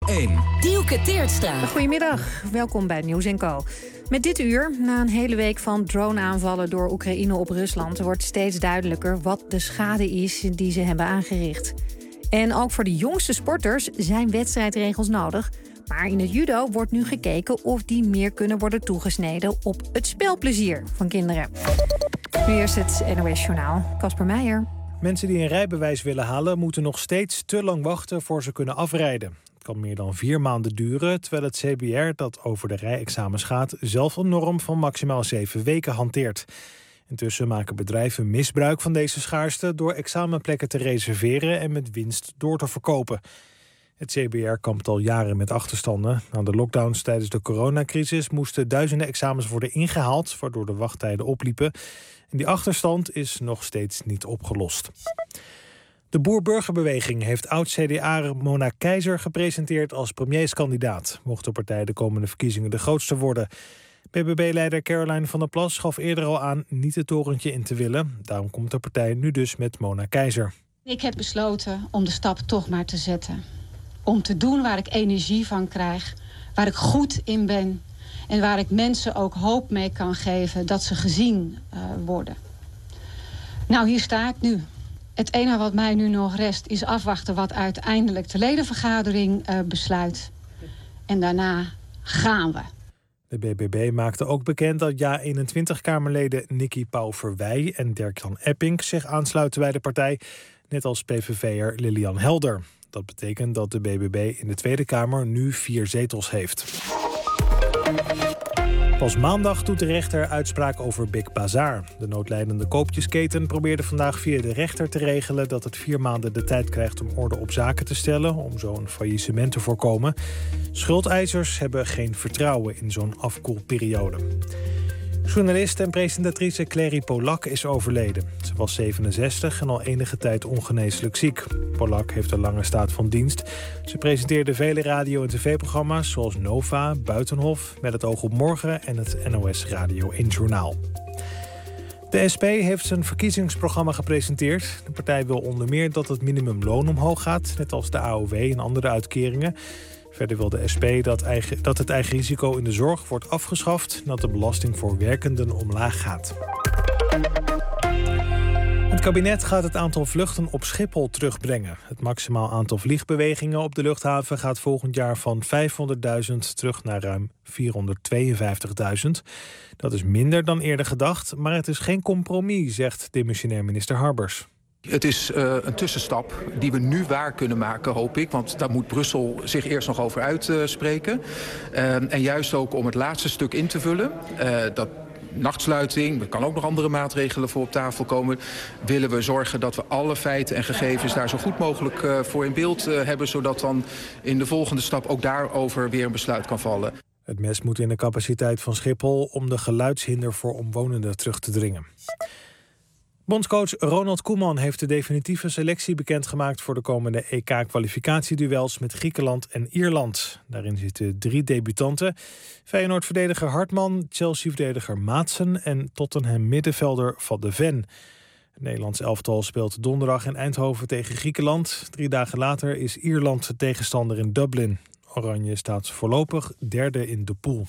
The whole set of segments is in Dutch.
1. Dielke Teertstra. Goedemiddag, welkom bij Nieuws & Co. Met dit uur, na een hele week van drone-aanvallen door Oekraïne op Rusland, wordt steeds duidelijker wat de schade is die ze hebben aangericht. En ook voor de jongste sporters zijn wedstrijdregels nodig. Maar in het judo wordt nu gekeken of die meer kunnen worden toegesneden op het spelplezier van kinderen. Nu eerst het NOS-journaal. Casper Meijer. Mensen die een rijbewijs willen halen moeten nog steeds te lang wachten voor ze kunnen afrijden. Het kan meer dan 4 maanden duren, terwijl het CBR dat over de rijexamens gaat zelf een norm van maximaal 7 weken hanteert. Intussen maken bedrijven misbruik van deze schaarste door examenplekken te reserveren en met winst door te verkopen. Het CBR kampt al jaren met achterstanden. Na de lockdowns tijdens de coronacrisis moesten duizenden examens worden ingehaald, waardoor de wachttijden opliepen. En die achterstand is nog steeds niet opgelost. De Boer-Burgerbeweging heeft oud-CDA Mona Keizer gepresenteerd als premierskandidaat. Mocht de partij de komende verkiezingen de grootste worden. BBB-leider Caroline van der Plas gaf eerder al aan niet het torentje in te willen. Daarom komt de partij nu dus met Mona Keizer. Ik heb besloten om de stap toch maar te zetten. Om te doen waar ik energie van krijg, waar ik goed in ben en waar ik mensen ook hoop mee kan geven dat ze gezien worden. Nou, hier sta ik nu. Het enige wat mij nu nog rest is afwachten wat uiteindelijk de ledenvergadering besluit. En daarna gaan we. De BBB maakte ook bekend dat JA21-Kamerleden Nicky Pauw-Verwij en Dirk-Jan Epping zich aansluiten bij de partij, net als PVV'er Lilian Helder. Dat betekent dat de BBB in de Tweede Kamer nu 4 zetels heeft. Pas maandag doet de rechter uitspraak over Big Bazaar. De noodlijdende koopjesketen probeerde vandaag via de rechter te regelen dat het 4 maanden de tijd krijgt om orde op zaken te stellen, om zo een faillissement te voorkomen. Schuldeisers hebben geen vertrouwen in zo'n afkoelperiode. Journalist en presentatrice Clary Polak is overleden. Ze was 67 en al enige tijd ongeneeslijk ziek. Polak heeft een lange staat van dienst. Ze presenteerde vele radio- en tv-programma's zoals Nova, Buitenhof, Met het oog op morgen en het NOS Radio 1 Journaal. De SP heeft zijn verkiezingsprogramma gepresenteerd. De partij wil onder meer dat het minimumloon omhoog gaat, net als de AOW en andere uitkeringen. Verder wil de SP dat het eigen risico in de zorg wordt afgeschaft en dat de belasting voor werkenden omlaag gaat. Het kabinet gaat het aantal vluchten op Schiphol terugbrengen. Het maximaal aantal vliegbewegingen op de luchthaven gaat volgend jaar van 500.000 terug naar ruim 452.000. Dat is minder dan eerder gedacht, maar het is geen compromis, zegt demissionair minister Harbers. Het is een tussenstap die we nu waar kunnen maken, hoop ik. Want daar moet Brussel zich eerst nog over uitspreken. En juist ook om het laatste stuk in te vullen. Dat nachtsluiting, er kan ook nog andere maatregelen voor op tafel komen. Willen we zorgen dat we alle feiten en gegevens daar zo goed mogelijk voor in beeld hebben. Zodat dan in de volgende stap ook daarover weer een besluit kan vallen. Het mes moet in de capaciteit van Schiphol om de geluidshinder voor omwonenden terug te dringen. Bondscoach Ronald Koeman heeft de definitieve selectie bekendgemaakt voor de komende EK-kwalificatieduels met Griekenland en Ierland. Daarin zitten 3 debutanten: Feyenoord-verdediger Hartman, Chelsea-verdediger Maatsen en Tottenham-middenvelder Van de Ven. Het Nederlands elftal speelt donderdag in Eindhoven tegen Griekenland. 3 dagen later is Ierland de tegenstander in Dublin. Oranje staat voorlopig 3e in de pool.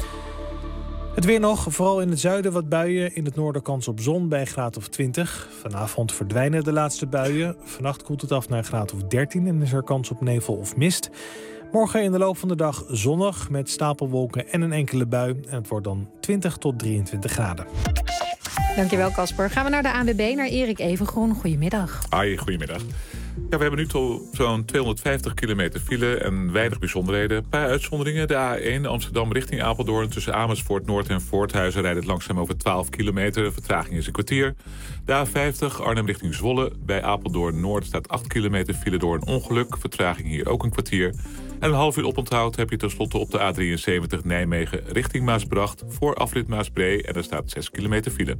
Het weer nog, vooral in het zuiden wat buien. In het noorden kans op zon bij een graad of 20. Vanavond verdwijnen de laatste buien. Vannacht koelt het af naar een graad of 13 en is er kans op nevel of mist. Morgen in de loop van de dag zonnig met stapelwolken en een enkele bui. En het wordt dan 20 tot 23 graden. Dankjewel, Casper. Gaan we naar de ANWB, naar Erik Evengroen. Goedemiddag. Hoi, goedemiddag. Ja, we hebben nu tot zo'n 250 kilometer file en weinig bijzonderheden. Een paar uitzonderingen. De A1 Amsterdam richting Apeldoorn. Tussen Amersfoort Noord en Voorthuizen rijdt het langzaam over 12 kilometer. Vertraging is een kwartier. De A50 Arnhem richting Zwolle. Bij Apeldoorn Noord staat 8 kilometer file door een ongeluk. Vertraging hier ook een kwartier. En een half uur oponthoud heb je tenslotte op de A73 Nijmegen richting Maasbracht. Voor afrit Maasbree en er staat 6 kilometer file.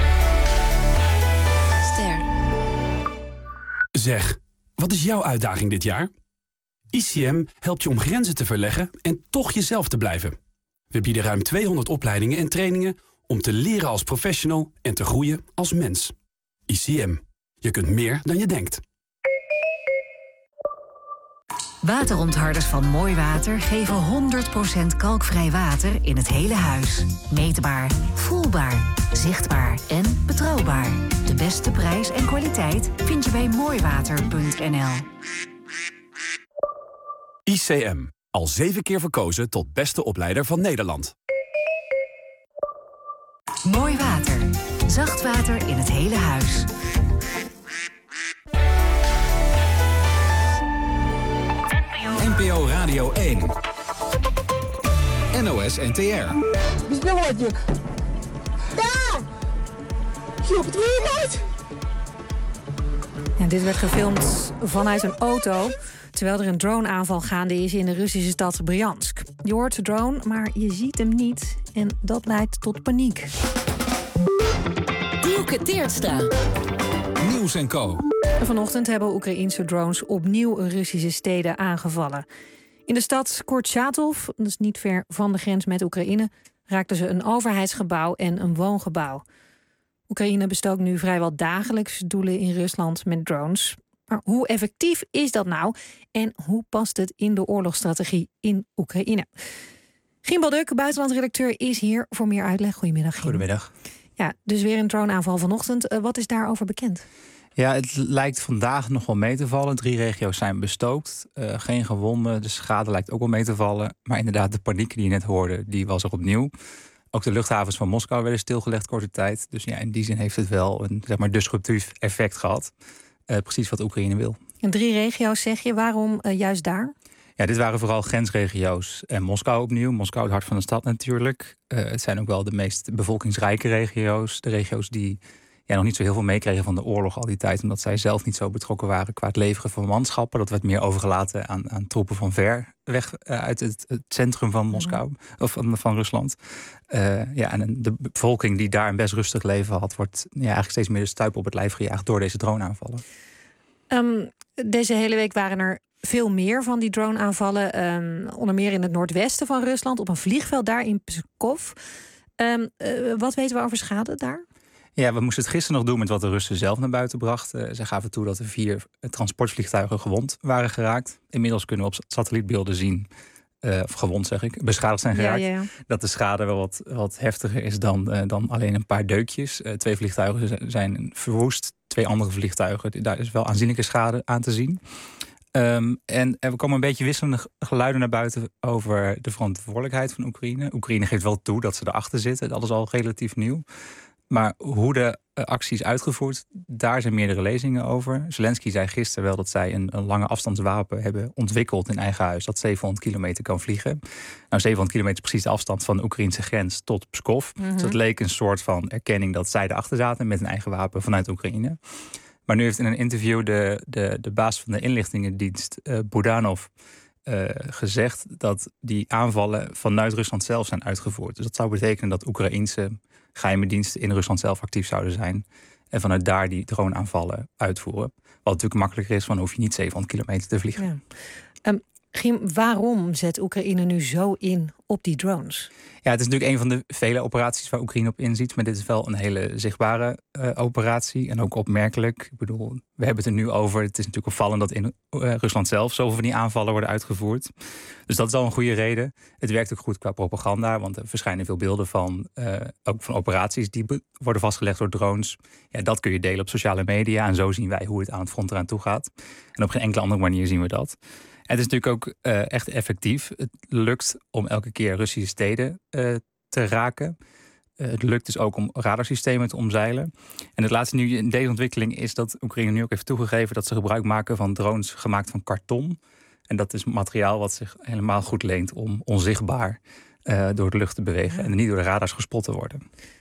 Zeg, wat is jouw uitdaging dit jaar? ICM helpt je om grenzen te verleggen en toch jezelf te blijven. We bieden ruim 200 opleidingen en trainingen om te leren als professional en te groeien als mens. ICM. Je kunt meer dan je denkt. Waterontharders van Mooi Water geven 100% kalkvrij water in het hele huis. Meetbaar, voelbaar, zichtbaar en betrouwbaar. De beste prijs en kwaliteit vind je bij mooiwater.nl. ICM. Al 7 keer verkozen tot beste opleider van Nederland. Mooi Water. Zacht water in het hele huis. NPO Radio 1. NOS NTR. Ja, dit werd gefilmd vanuit een auto, terwijl er een droneaanval gaande is in de Russische stad Bryansk. Je hoort de drone, maar je ziet hem niet. En dat leidt tot paniek. Dielke Teertstra. Nieuws en Co. Vanochtend hebben Oekraïense drones opnieuw Russische steden aangevallen. In de stad Kurchatov, dat is niet ver van de grens met Oekraïne, raakten ze een overheidsgebouw en een woongebouw. Oekraïne bestookt nu vrijwel dagelijks doelen in Rusland met drones. Maar hoe effectief is dat nou? En hoe past het in de oorlogsstrategie in Oekraïne? Giem Balduk, buitenlandredacteur, is hier voor meer uitleg. Goedemiddag, Giem. Goedemiddag. Ja, dus weer een droneaanval vanochtend. Wat is daarover bekend? Ja, het lijkt vandaag nog wel mee te vallen. 3 regio's zijn bestookt. Geen gewonden. De schade lijkt ook wel mee te vallen. Maar inderdaad, de paniek die je net hoorde, die was er opnieuw. Ook de luchthavens van Moskou werden stilgelegd korte tijd. Dus ja, in die zin heeft het wel een disruptief effect gehad. Precies wat Oekraïne wil. En 3 regio's zeg je. Waarom juist daar? Ja, dit waren vooral grensregio's. En Moskou opnieuw. Moskou, het hart van de stad natuurlijk. Het zijn ook wel de meest bevolkingsrijke regio's. De regio's die nog niet zo heel veel meekregen van de oorlog al die tijd. Omdat zij zelf niet zo betrokken waren qua het leveren van manschappen. Dat werd meer overgelaten aan troepen van ver weg uit het centrum van Moskou. Of van Rusland. En de bevolking die daar een best rustig leven had, wordt eigenlijk steeds meer de stuip op het lijf gejaagd door deze droneaanvallen. Deze hele week waren er veel meer van die droneaanvallen. Onder meer in het noordwesten van Rusland, op een vliegveld daar in Pskov. Wat weten we over schade daar? Ja, we moesten het gisteren nog doen met wat de Russen zelf naar buiten brachten. Ze gaven toe dat er 4 transportvliegtuigen gewond waren geraakt. Inmiddels kunnen we op satellietbeelden zien, of gewond zeg ik, beschadigd zijn geraakt. Ja. Dat de schade wel wat heftiger is dan alleen een paar deukjes. 2 vliegtuigen zijn verwoest. 2 andere vliegtuigen, daar is wel aanzienlijke schade aan te zien. En er komen een beetje wisselende geluiden naar buiten over de verantwoordelijkheid van Oekraïne. Oekraïne geeft wel toe dat ze erachter zitten. Dat is al relatief nieuw. Maar hoe de actie is uitgevoerd, daar zijn meerdere lezingen over. Zelensky zei gisteren wel dat zij een lange afstandswapen hebben ontwikkeld in eigen huis, dat 700 kilometer kan vliegen. Nou, 700 kilometer is precies de afstand van de Oekraïnse grens tot Pskov. Dus het leek een soort van erkenning dat zij erachter zaten met een eigen wapen vanuit Oekraïne. Maar nu heeft in een interview de baas van de inlichtingendienst, Budanov, gezegd dat die aanvallen vanuit Rusland zelf zijn uitgevoerd. Dus dat zou betekenen dat Oekraïense geheime diensten in Rusland zelf actief zouden zijn en vanuit daar die droneaanvallen uitvoeren. Wat natuurlijk makkelijker is, van hoef je niet 700 kilometer te vliegen. Ja. Giem, waarom zet Oekraïne nu zo in op die drones? Ja, het is natuurlijk een van de vele operaties waar Oekraïne op inziet. Maar dit is wel een hele zichtbare operatie. En ook opmerkelijk. Ik bedoel, we hebben het er nu over. Het is natuurlijk opvallend dat in Rusland zelf zoveel van die aanvallen worden uitgevoerd. Dus dat is al een goede reden. Het werkt ook goed qua propaganda. Want er verschijnen veel beelden van, ook van operaties die worden vastgelegd door drones. Ja, dat kun je delen op sociale media. En zo zien wij hoe het aan het front eraan toe gaat. En op geen enkele andere manier zien we dat. Het is natuurlijk ook echt effectief. Het lukt om elke keer Russische steden te raken. Het lukt dus ook om radarsystemen te omzeilen. En het laatste nieuws in deze ontwikkeling is dat Oekraïne nu ook heeft toegegeven dat ze gebruik maken van drones gemaakt van karton. En dat is materiaal wat zich helemaal goed leent om onzichtbaar door de lucht te bewegen en niet door de radars gespot te worden.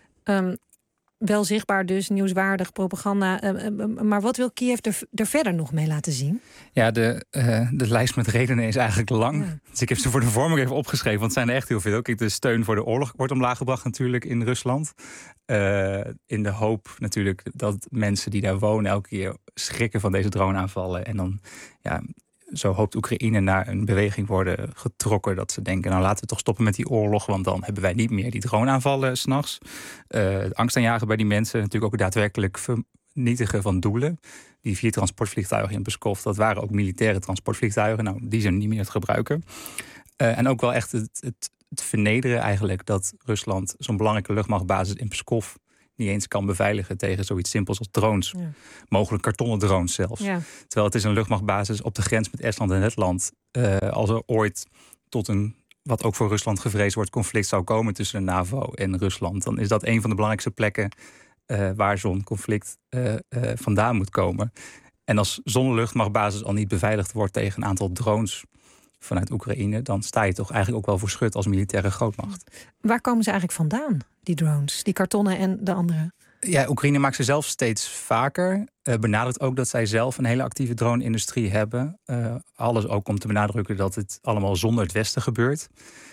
Wel zichtbaar dus, nieuwswaardig, propaganda. Maar wat wil Kiev er verder nog mee laten zien? Ja, de lijst met redenen is eigenlijk lang. Ja. Dus ik heb ze voor de vorm ook even opgeschreven, want het zijn er echt heel veel. Kijk, de steun voor de oorlog wordt omlaag gebracht natuurlijk in Rusland. In de hoop natuurlijk dat mensen die daar wonen elke keer schrikken van deze droneaanvallen. En dan, zo hoopt Oekraïne naar een beweging worden getrokken dat ze denken, nou laten we toch stoppen met die oorlog, want dan hebben wij niet meer die droneaanvallen 's nachts. Angst aanjagen bij die mensen, natuurlijk ook daadwerkelijk vernietigen van doelen. Die 4 transportvliegtuigen in Pskov, dat waren ook militaire transportvliegtuigen. Nou, die zijn niet meer te gebruiken. En ook wel echt het vernederen eigenlijk dat Rusland zo'n belangrijke luchtmachtbasis in Pskov niet eens kan beveiligen tegen zoiets simpels als drones. Ja. Mogelijk kartonnen drones zelfs. Ja. Terwijl het is een luchtmachtbasis op de grens met Estland en Letland. Als er ooit tot een, wat ook voor Rusland gevreesd wordt, conflict zou komen tussen de NAVO en Rusland, dan is dat een van de belangrijkste plekken waar zo'n conflict vandaan moet komen. En als zo'n luchtmachtbasis al niet beveiligd wordt tegen een aantal drones vanuit Oekraïne, dan sta je toch eigenlijk ook wel voor schut als militaire grootmacht. Waar komen ze eigenlijk vandaan, die drones, die kartonnen en de andere? Ja, Oekraïne maakt ze zelf steeds vaker. Benadrukt ook dat zij zelf een hele actieve drone-industrie hebben. Alles ook om te benadrukken dat het allemaal zonder het Westen gebeurt.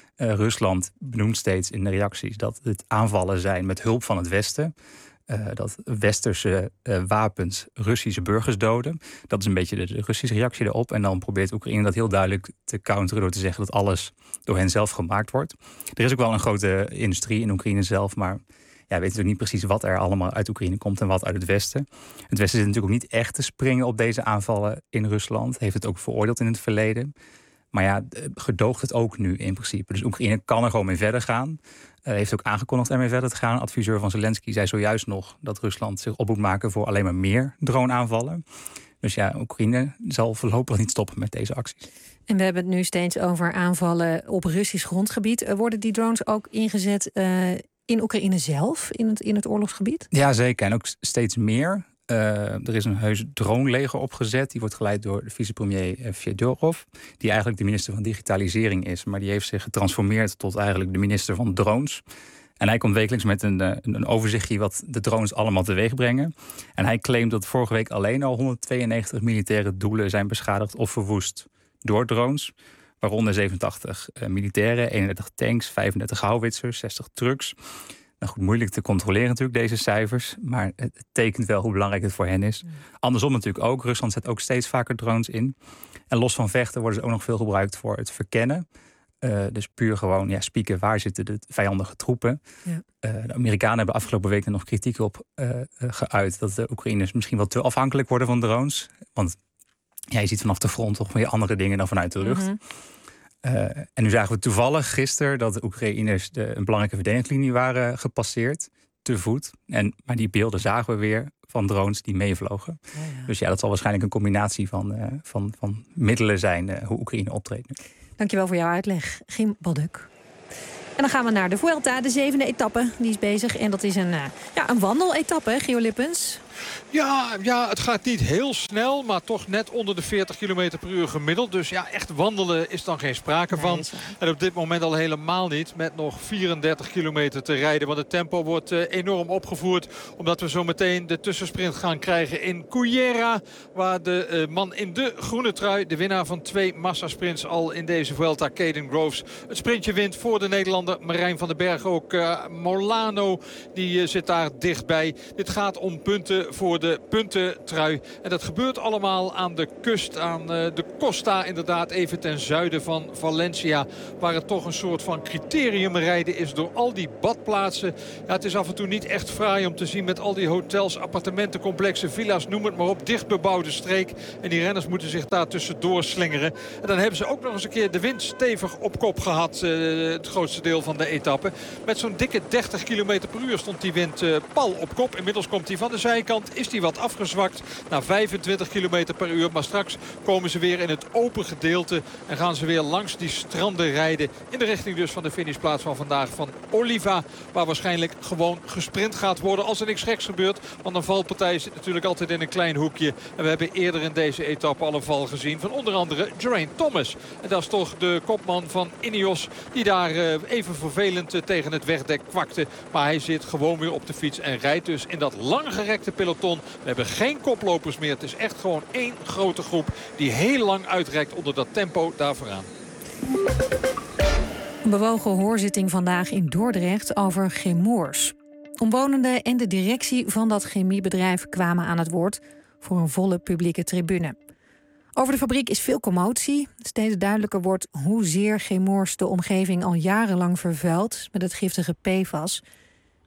Rusland benoemt steeds in de reacties dat het aanvallen zijn met hulp van het Westen. Dat westerse wapens Russische burgers doden. Dat is een beetje de Russische reactie erop. En dan probeert Oekraïne dat heel duidelijk te counteren door te zeggen dat alles door hen zelf gemaakt wordt. Er is ook wel een grote industrie in Oekraïne zelf, maar ja, weten we niet precies wat er allemaal uit Oekraïne komt en wat uit het Westen. Het Westen zit natuurlijk ook niet echt te springen op deze aanvallen in Rusland. Heeft het ook veroordeeld in het verleden. Maar ja, gedoogt het ook nu in principe. Dus Oekraïne kan er gewoon mee verder gaan. Heeft ook aangekondigd ermee verder te gaan. Adviseur van Zelensky zei zojuist nog dat Rusland zich op moet maken voor alleen maar meer drone-aanvallen. Dus ja, Oekraïne zal voorlopig niet stoppen met deze acties. En we hebben het nu steeds over aanvallen op Russisch grondgebied. Worden die drones ook ingezet in Oekraïne zelf, in het oorlogsgebied? Ja, zeker. En ook steeds meer. Er is een heus droneleger opgezet. Die wordt geleid door de vicepremier Fedorov. Die eigenlijk de minister van Digitalisering is. Maar die heeft zich getransformeerd tot eigenlijk de minister van drones. En hij komt wekelijks met een overzichtje wat de drones allemaal teweeg brengen. En hij claimt dat vorige week alleen al 192 militaire doelen zijn beschadigd of verwoest door drones. Waaronder 87 militairen, 31 tanks, 35 houwitsers, 60 trucks. Nou goed, moeilijk te controleren natuurlijk deze cijfers. Maar het tekent wel hoe belangrijk het voor hen is. Andersom natuurlijk ook. Rusland zet ook steeds vaker drones in. En los van vechten worden ze ook nog veel gebruikt voor het verkennen. Dus puur gewoon spieken waar zitten de vijandige troepen. Ja. De Amerikanen hebben afgelopen weken nog kritiek op geuit dat de Oekraïners misschien wel te afhankelijk worden van drones. Want je ziet vanaf de front toch weer andere dingen dan vanuit de lucht. Mm-hmm. En nu zagen we toevallig gisteren dat de Oekraïners een belangrijke verdedigingslinie waren gepasseerd, te voet. Maar die beelden zagen we weer van drones die meevlogen. Ja, ja. Dus ja, dat zal waarschijnlijk een combinatie van middelen zijn hoe Oekraïne optreedt nu. Dankjewel voor jouw uitleg, Gim Balduk. En dan gaan we naar de Vuelta, de 7e etappe. Die is bezig en dat is een wandeletappe, Gio Lippens. Ja, het gaat niet heel snel, maar toch net onder de 40 km per uur gemiddeld. Dus ja, echt wandelen is dan geen sprake van. En op dit moment al helemaal niet, met nog 34 kilometer te rijden. Want het tempo wordt enorm opgevoerd, omdat we zo meteen de tussensprint gaan krijgen in Cullera. Waar de man in de groene trui, de winnaar van 2 massasprints al in deze Vuelta, Caden Groves, het sprintje wint voor de Nederlander Marijn van den Berg. Ook Molano, die zit daar dichtbij. Dit gaat om punten voor de puntentrui. En dat gebeurt allemaal aan de kust, aan de Costa, inderdaad even ten zuiden van Valencia. Waar het toch een soort van criteriumrijden is door al die badplaatsen. Ja, het is af en toe niet echt fraai om te zien met al die hotels, appartementencomplexen, villa's, noem het maar op. Dichtbebouwde streek. En die renners moeten zich daar tussendoor slingeren. En dan hebben ze ook nog eens een keer de wind stevig op kop gehad. Het grootste deel van de etappe. Met zo'n dikke 30 km per uur stond die wind pal op kop. Inmiddels komt hij van de zijkant. Is die wat afgezwakt naar 25 km per uur. Maar straks komen ze weer in het open gedeelte. En gaan ze weer langs die stranden rijden. In de richting dus van de finishplaats van vandaag van Oliva. Waar waarschijnlijk gewoon gesprint gaat worden als er niks geks gebeurt. Want een valpartij zit natuurlijk altijd in een klein hoekje. En we hebben eerder in deze etappe al een val gezien van onder andere Geraint Thomas. En dat is toch de kopman van Ineos. Die daar even vervelend tegen het wegdek kwakte. Maar hij zit gewoon weer op de fiets en rijdt dus in dat langgerekte peloton. We hebben geen koplopers meer. Het is echt gewoon één grote groep die heel lang uitreikt onder dat tempo daar vooraan. Een bewogen hoorzitting vandaag in Dordrecht over Chemours. Omwonenden en de directie van dat chemiebedrijf kwamen aan het woord voor een volle publieke tribune. Over de fabriek is veel commotie. Steeds duidelijker wordt hoezeer Chemours de omgeving al jarenlang vervuilt met het giftige PFAS.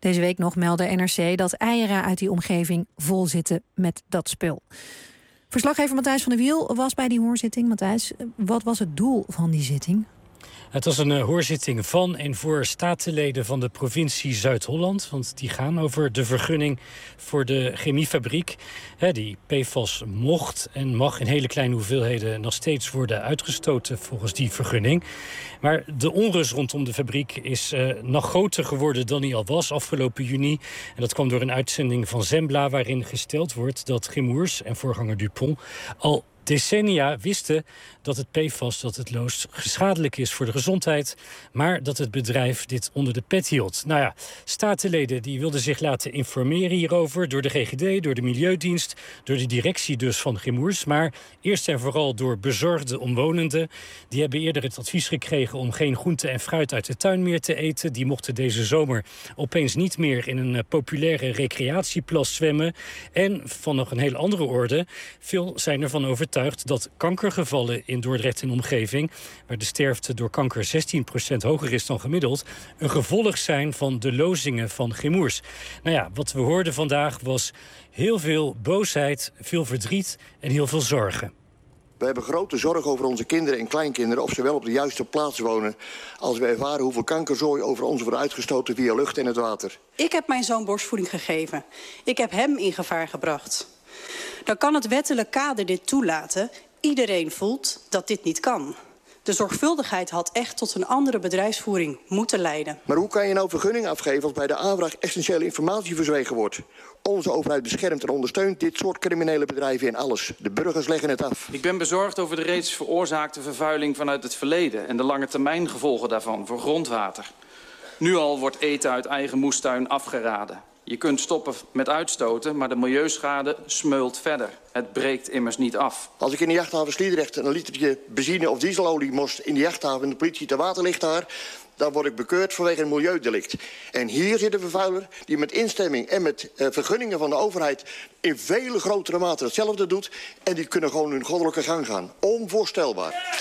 Deze week nog meldde NRC dat eieren uit die omgeving vol zitten met dat spul. Verslaggever Matthijs van der Wiel was bij die hoorzitting. Matthijs, wat was het doel van die zitting? Het was een hoorzitting van en voor statenleden van de provincie Zuid-Holland. Want die gaan over de vergunning voor de chemiefabriek. Die PFAS mocht en mag in hele kleine hoeveelheden nog steeds worden uitgestoten volgens die vergunning. Maar de onrust rondom de fabriek is nog groter geworden dan die al was afgelopen juni. En dat kwam door een uitzending van Zembla waarin gesteld wordt dat Chemours en voorganger Dupont al decennia wisten dat het PFAS, dat het loos, schadelijk is voor de gezondheid, maar dat het bedrijf dit onder de pet hield. Nou ja, statenleden die wilden zich laten informeren hierover door de GGD, door de Milieudienst, door de directie dus van Chemours, maar eerst en vooral door bezorgde omwonenden. Die hebben eerder het advies gekregen om geen groente en fruit uit de tuin meer te eten. Die mochten deze zomer opeens niet meer in een populaire recreatieplas zwemmen. En van nog een hele andere orde, veel zijn ervan overtuigd dat kankergevallen in Dordrecht en omgeving, waar de sterfte door kanker 16% hoger is dan gemiddeld, een gevolg zijn van de lozingen van Chemours. Nou ja, wat we hoorden vandaag was heel veel boosheid, veel verdriet en heel veel zorgen. We hebben grote zorg over onze kinderen en kleinkinderen, of ze wel op de juiste plaats wonen, als we ervaren hoeveel kankerzooi over ons wordt uitgestoten via lucht en het water. Ik heb mijn zoon borstvoeding gegeven. Ik heb hem in gevaar gebracht. Dan kan het wettelijk kader dit toelaten. Iedereen voelt dat dit niet kan. De zorgvuldigheid had echt tot een andere bedrijfsvoering moeten leiden. Maar hoe kan je nou vergunning afgeven als bij de aanvraag essentiële informatie verzwegen wordt? Onze overheid beschermt en ondersteunt dit soort criminele bedrijven in alles. De burgers leggen het af. Ik ben bezorgd over de reeds veroorzaakte vervuiling vanuit het verleden en de lange termijn gevolgen daarvan voor grondwater. Nu al wordt eten uit eigen moestuin afgeraden. Je kunt stoppen met uitstoten, maar de milieuschade smeult verder. Het breekt immers niet af. Als ik in de jachthaven Sliedrecht een litertje benzine of dieselolie moest in de jachthaven en de politie te water ligt daar, dan word ik bekeurd vanwege een milieudelict. En hier zit een vervuiler die met instemming en met vergunningen van de overheid in vele grotere mate hetzelfde doet. En die kunnen gewoon hun goddelijke gang gaan. Onvoorstelbaar.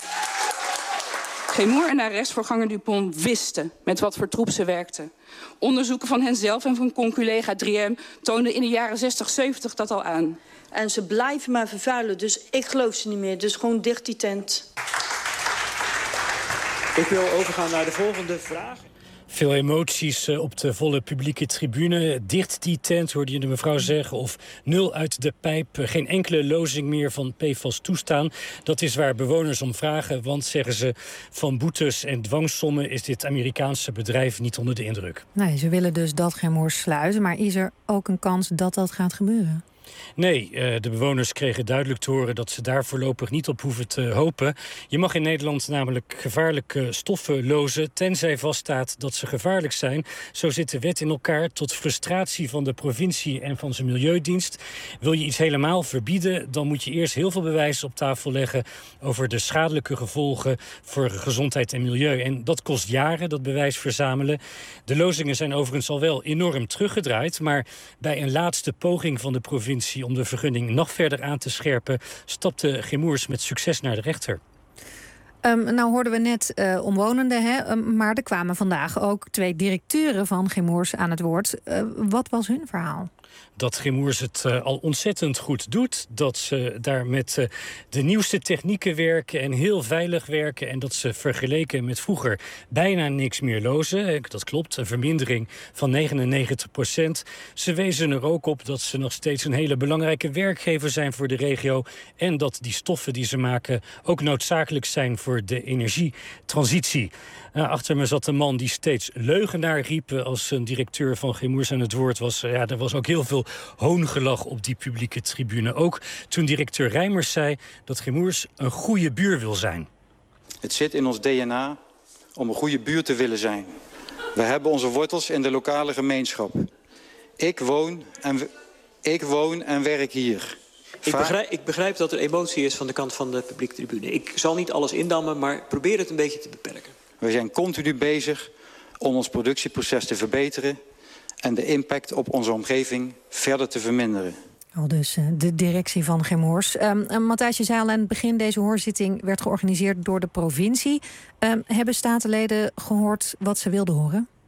Chemours en haar rechtsvoorganger Dupont wisten met wat voor troep ze werkten. Onderzoeken van henzelf en van conculega 3M toonden in de jaren 60, 70 dat al aan. En ze blijven maar vervuilen, dus ik geloof ze niet meer. Dus gewoon dicht die tent. Ik wil overgaan naar de volgende vraag. Veel emoties op de volle publieke tribune. Dicht die tent, hoorde je de mevrouw zeggen. Of nul uit de pijp. Geen enkele lozing meer van PFAS toestaan. Dat is waar bewoners om vragen. Want, zeggen ze, van boetes en dwangsommen is dit Amerikaanse bedrijf niet onder de indruk. Nee, ze willen dus dat Chemours sluiten. Maar is er ook een kans dat dat gaat gebeuren? Nee, de bewoners kregen duidelijk te horen dat ze daar voorlopig niet op hoeven te hopen. Je mag in Nederland namelijk gevaarlijke stoffen lozen, tenzij vaststaat dat ze gevaarlijk zijn. Zo zit de wet in elkaar tot frustratie van de provincie en van zijn Milieudienst. Wil je iets helemaal verbieden, dan moet je eerst heel veel bewijs op tafel leggen over de schadelijke gevolgen voor gezondheid en milieu. En dat kost jaren, dat bewijs verzamelen. De lozingen zijn overigens al wel enorm teruggedraaid, maar bij een laatste poging van de provincie om de vergunning nog verder aan te scherpen, stapte Chemours met succes naar de rechter. Nou hoorden we net omwonenden, hè? Maar er kwamen vandaag ook 2 directeuren van Chemours aan het woord. Wat was hun verhaal? Dat Chemours het al ontzettend goed doet. Dat ze daar met de nieuwste technieken werken en heel veilig werken. En dat ze vergeleken met vroeger bijna niks meer lozen. Dat klopt, een vermindering van 99%. Ze wezen er ook op dat ze nog steeds een hele belangrijke werkgever zijn voor de regio. En dat die stoffen die ze maken ook noodzakelijk zijn voor de energietransitie. Achter me zat een man die steeds leugenaar riep als een directeur van Chemours aan het woord was. Ja, er was ook heel veel hoongelach op die publieke tribune. Ook toen directeur Rijmers zei dat Chemours een goede buur wil zijn. Het zit in ons DNA om een goede buur te willen zijn. We hebben onze wortels in de lokale gemeenschap. Ik woon en werk hier. Ik begrijp dat er emotie is van de kant van de publieke tribune. Ik zal niet alles indammen, maar probeer het een beetje te beperken. We zijn continu bezig om ons productieproces te verbeteren en de impact op onze omgeving verder te verminderen. Al dus de directie van Chemours. Matthijs, je zei al aan het begin, deze hoorzitting werd georganiseerd door de provincie. Hebben statenleden gehoord wat ze wilden horen?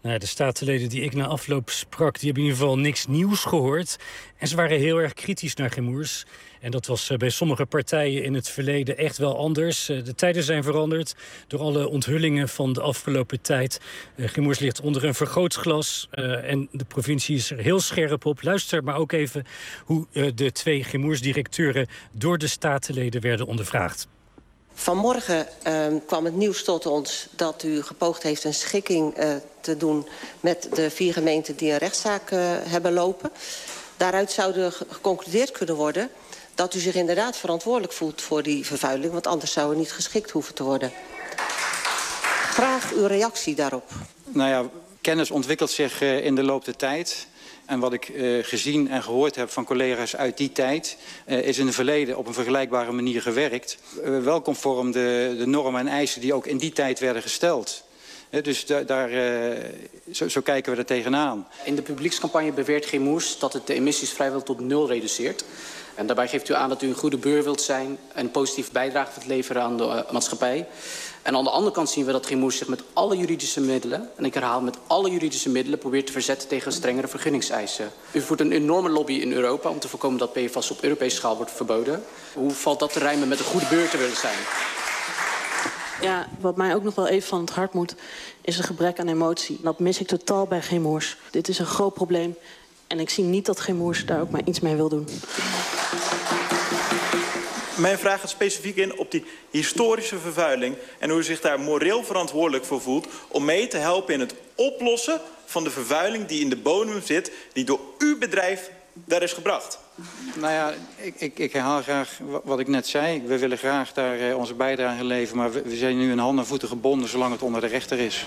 Nou, de statenleden die ik na afloop sprak, die hebben in ieder geval niks nieuws gehoord. En ze waren heel erg kritisch naar Chemours. En dat was bij sommige partijen in het verleden echt wel anders. De tijden zijn veranderd door alle onthullingen van de afgelopen tijd. Chemours ligt onder een vergrootglas en de provincie is er heel scherp op. Luister maar ook even hoe de 2 Chemours-directeuren door de statenleden werden ondervraagd. Vanmorgen kwam het nieuws tot ons dat u gepoogd heeft een schikking te doen met de 4 gemeenten die een rechtszaak hebben lopen. Daaruit zou er geconcludeerd kunnen worden dat u zich inderdaad verantwoordelijk voelt voor die vervuiling, want anders zou er niet geschikt hoeven te worden. Graag uw reactie daarop. Nou ja, kennis ontwikkelt zich in de loop der tijd. En wat ik gezien en gehoord heb van collega's uit die tijd is in het verleden op een vergelijkbare manier gewerkt. Wel conform de normen en eisen die ook in die tijd werden gesteld. Dus zo kijken we er tegenaan. In de publiekscampagne beweert Chemours dat het de emissies vrijwel tot 0 reduceert. En daarbij geeft u aan dat u een goede beur wilt zijn en een positieve bijdrage wilt leveren aan de maatschappij. En aan de andere kant zien we dat Chemours zich met alle juridische middelen, en ik herhaal met alle juridische middelen, probeert te verzetten tegen strengere vergunningseisen. U voert een enorme lobby in Europa om te voorkomen dat PFAS op Europese schaal wordt verboden. Hoe valt dat te rijmen met een goede beur te willen zijn? Ja, wat mij ook nog wel even van het hart moet, is een gebrek aan emotie. Dat mis ik totaal bij Chemours. Dit is een groot probleem en ik zie niet dat Chemours daar ook maar iets mee wil doen. Mijn vraag gaat specifiek in op die historische vervuiling en hoe u zich daar moreel verantwoordelijk voor voelt om mee te helpen in het oplossen van de vervuiling die in de bodem zit, die door uw bedrijf daar is gebracht. Nou ja, ik herhaal graag wat ik net zei. We willen graag daar onze bijdrage leveren, maar we zijn nu in handen en voeten gebonden zolang het onder de rechter is.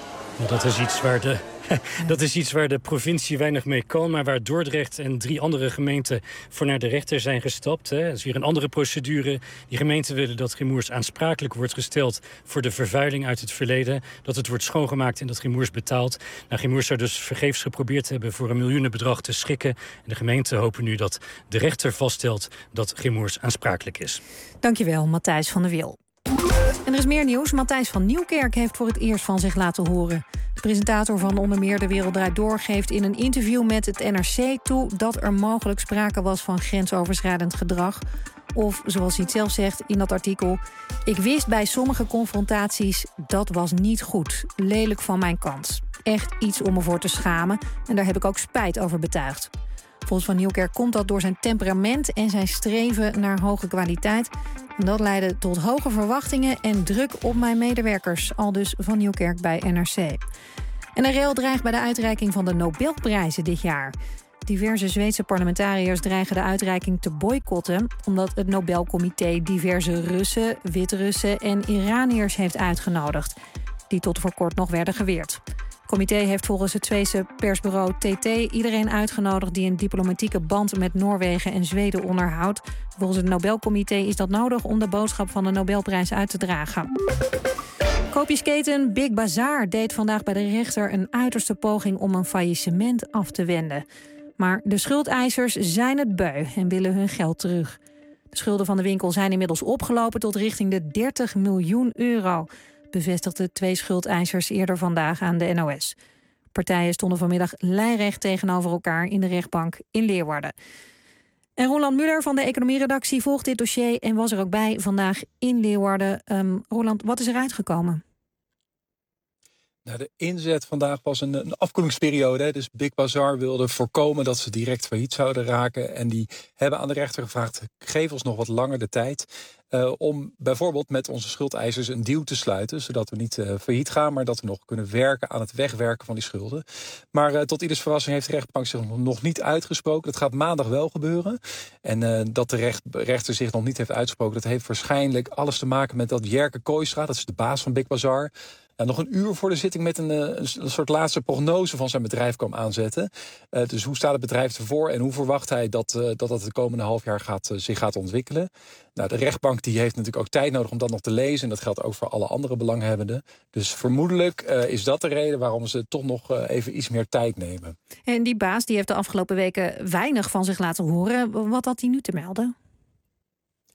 Dat is iets waar de provincie weinig mee kan, maar waar Dordrecht en 3 andere gemeenten voor naar de rechter zijn gestapt. Dat is weer een andere procedure. Die gemeenten willen dat Chemours aansprakelijk wordt gesteld voor de vervuiling uit het verleden. Dat het wordt schoongemaakt en dat Chemours betaalt. Nou, Chemours zou dus vergeefs geprobeerd hebben voor een miljoenenbedrag te schikken. En de gemeenten hopen nu dat de rechter vaststelt dat Chemours aansprakelijk is. Dankjewel, Matthijs van der Wiel. En er is meer nieuws. Matthijs van Nieuwkerk heeft voor het eerst van zich laten horen. De presentator van onder meer De Wereld Draait Door geeft in een interview met het NRC toe dat er mogelijk sprake was van grensoverschrijdend gedrag. Of, zoals hij het zelf zegt in dat artikel, ik wist bij sommige confrontaties dat was niet goed. Lelijk van mijn kant. Echt iets om me voor te schamen en daar heb ik ook spijt over betuigd. Volgens Van Nieuwkerk komt dat door zijn temperament en zijn streven naar hoge kwaliteit. En dat leidde tot hoge verwachtingen en druk op mijn medewerkers. Aldus Van Nieuwkerk bij NRC. En een rel dreigt bij de uitreiking van de Nobelprijzen dit jaar. Diverse Zweedse parlementariërs dreigen de uitreiking te boycotten, omdat het Nobelcomité diverse Russen, Wit-Russen en Iraniërs heeft uitgenodigd, die tot voor kort nog werden geweerd. Het comité heeft volgens het Zweedse persbureau TT iedereen uitgenodigd die een diplomatieke band met Noorwegen en Zweden onderhoudt. Volgens het Nobelcomité is dat nodig om de boodschap van de Nobelprijs uit te dragen. Koopjesketen Big Bazaar deed vandaag bij de rechter een uiterste poging om een faillissement af te wenden. Maar de schuldeisers zijn het beu en willen hun geld terug. De schulden van de winkel zijn inmiddels opgelopen tot richting de 30 miljoen euro. Bevestigden 2 schuldeisers eerder vandaag aan de NOS. Partijen stonden vanmiddag lijnrecht tegenover elkaar in de rechtbank in Leeuwarden. En Roland Muller van de economieredactie volgt dit dossier en was er ook bij vandaag in Leeuwarden. Roland, wat is er uitgekomen? Nou, de inzet vandaag was een afkoelingsperiode. Dus Big Bazaar wilde voorkomen dat ze direct failliet zouden raken. En die hebben aan de rechter gevraagd, geef ons nog wat langer de tijd om bijvoorbeeld met onze schuldeisers een deal te sluiten, zodat we niet failliet gaan, maar dat we nog kunnen werken aan het wegwerken van die schulden. Maar tot ieders verrassing heeft de rechtbank zich nog niet uitgesproken. Dat gaat maandag wel gebeuren. En dat de rechter zich nog niet heeft uitgesproken, dat heeft waarschijnlijk alles te maken met dat Jerke Kooistra, dat is de baas van Big Bazaar, nog een uur voor de zitting met een soort laatste prognose van zijn bedrijf kwam aanzetten. Dus hoe staat het bedrijf ervoor en hoe verwacht hij dat de komende half jaar zich gaat ontwikkelen? Nou, de rechtbank die heeft natuurlijk ook tijd nodig om dat nog te lezen. En dat geldt ook voor alle andere belanghebbenden. Dus vermoedelijk is dat de reden waarom ze toch nog even iets meer tijd nemen. En die baas die heeft de afgelopen weken weinig van zich laten horen. Wat had hij nu te melden?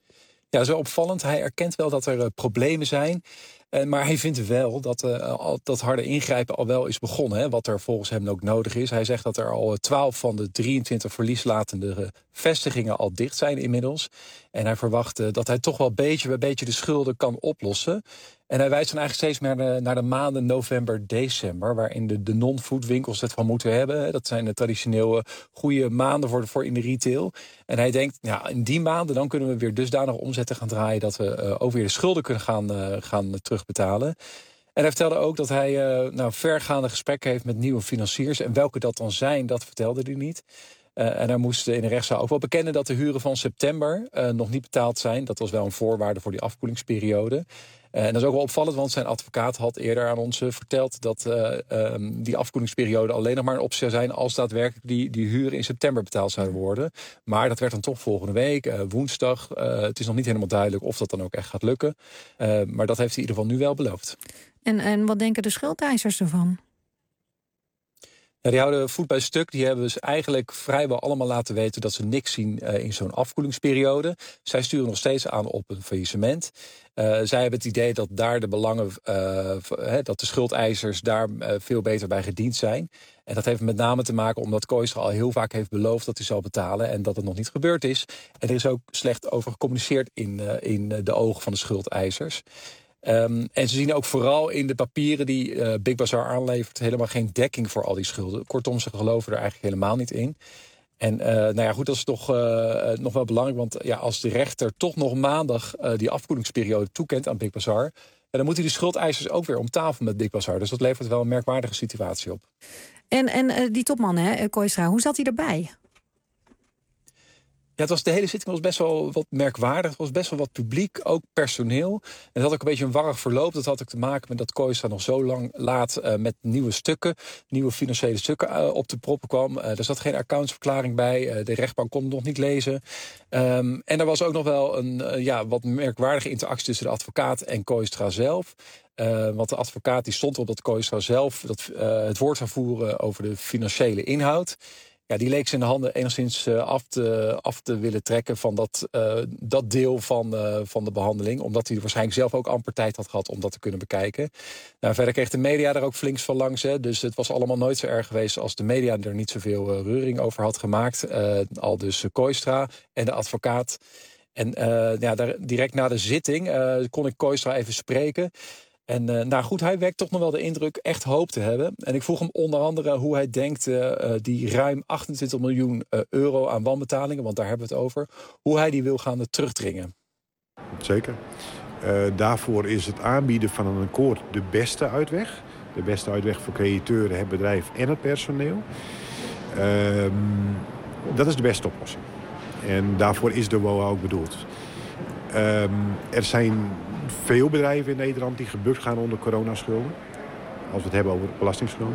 Ja, dat is wel opvallend. Hij erkent wel dat er problemen zijn. Maar hij vindt wel dat harde ingrijpen al wel is begonnen. Hè, wat er volgens hem ook nodig is. Hij zegt dat er al 12 van de 23 verlieslatende vestigingen al dicht zijn inmiddels. En hij verwacht dat hij toch wel beetje bij beetje de schulden kan oplossen. En hij wijst dan eigenlijk steeds meer naar de maanden november, december, waarin de non-foodwinkels het van moeten hebben. Dat zijn de traditioneel goede maanden voor in de retail. En hij denkt, in die maanden dan kunnen we weer dusdanig omzetten gaan draaien dat we ook weer de schulden kunnen gaan terugbetalen. En hij vertelde ook dat hij vergaande gesprekken heeft met nieuwe financiers. En welke dat dan zijn, dat vertelde hij niet. En hij moest in de rechtszaal ook wel bekennen dat de huren van september nog niet betaald zijn. Dat was wel een voorwaarde voor die afkoelingsperiode. En dat is ook wel opvallend, want zijn advocaat had eerder aan ons verteld dat die afkoelingsperiode alleen nog maar een optie zou zijn als daadwerkelijk die huren in september betaald zouden worden. Maar dat werd dan toch volgende week, woensdag. Het is nog niet helemaal duidelijk of dat dan ook echt gaat lukken. Maar dat heeft hij in ieder geval nu wel beloofd. En wat denken de schuldeisers ervan? Ja, die houden voet bij stuk. Die hebben dus eigenlijk vrijwel allemaal laten weten dat ze niks zien in zo'n afkoelingsperiode. Zij sturen nog steeds aan op een faillissement. Zij hebben het idee dat daar de belangen, dat de schuldeisers daar veel beter bij gediend zijn. En dat heeft met name te maken omdat Kooistra al heel vaak heeft beloofd dat hij zal betalen en dat het nog niet gebeurd is. En er is ook slecht over gecommuniceerd in de ogen van de schuldeisers. En ze zien ook vooral in de papieren die Big Bazaar aanlevert helemaal geen dekking voor al die schulden. Kortom, ze geloven er eigenlijk helemaal niet in. En goed, dat is toch nog wel belangrijk. Want als de rechter toch nog maandag die afkoelingsperiode toekent aan Big Bazaar, dan moeten die schuldeisers ook weer om tafel met Big Bazaar. Dus dat levert wel een merkwaardige situatie op. En die topman, Kooistra, hoe zat hij erbij? Ja, de hele zitting was best wel wat merkwaardig. Er was best wel wat publiek, ook personeel. En dat had ook een beetje een warrig verloop. Dat had ook te maken met dat Kooistra nog zo lang laat met nieuwe financiële stukken op de proppen kwam. Er zat geen accountsverklaring bij. De rechtbank kon het nog niet lezen. En er was ook nog wel een wat merkwaardige interactie tussen de advocaat en Kooistra zelf. Want de advocaat die stond erop dat Kooistra zelf het woord zou voeren over de financiële inhoud. Ja, die leek zijn handen enigszins af te willen trekken van dat deel van de behandeling. Omdat hij waarschijnlijk zelf ook amper tijd had gehad om dat te kunnen bekijken. Nou, verder kreeg de media er ook flinks van langs. Hè, dus het was allemaal nooit zo erg geweest als de media er niet zoveel reuring over had gemaakt. Al dus Kooistra en de advocaat. En direct na de zitting kon ik Kooistra even spreken. En hij wekt toch nog wel de indruk echt hoop te hebben. En ik vroeg hem onder andere hoe hij denkt die ruim 28 miljoen euro aan wanbetalingen, want daar hebben we het over, hoe hij die wil gaan terugdringen. Zeker. Daarvoor is het aanbieden van een akkoord de beste uitweg. De beste uitweg voor crediteuren, het bedrijf en het personeel. Dat is de beste oplossing. En daarvoor is de WOA ook bedoeld. Er zijn veel bedrijven in Nederland die gebukt gaan onder coronaschulden. Als we het hebben over belastingsschulden.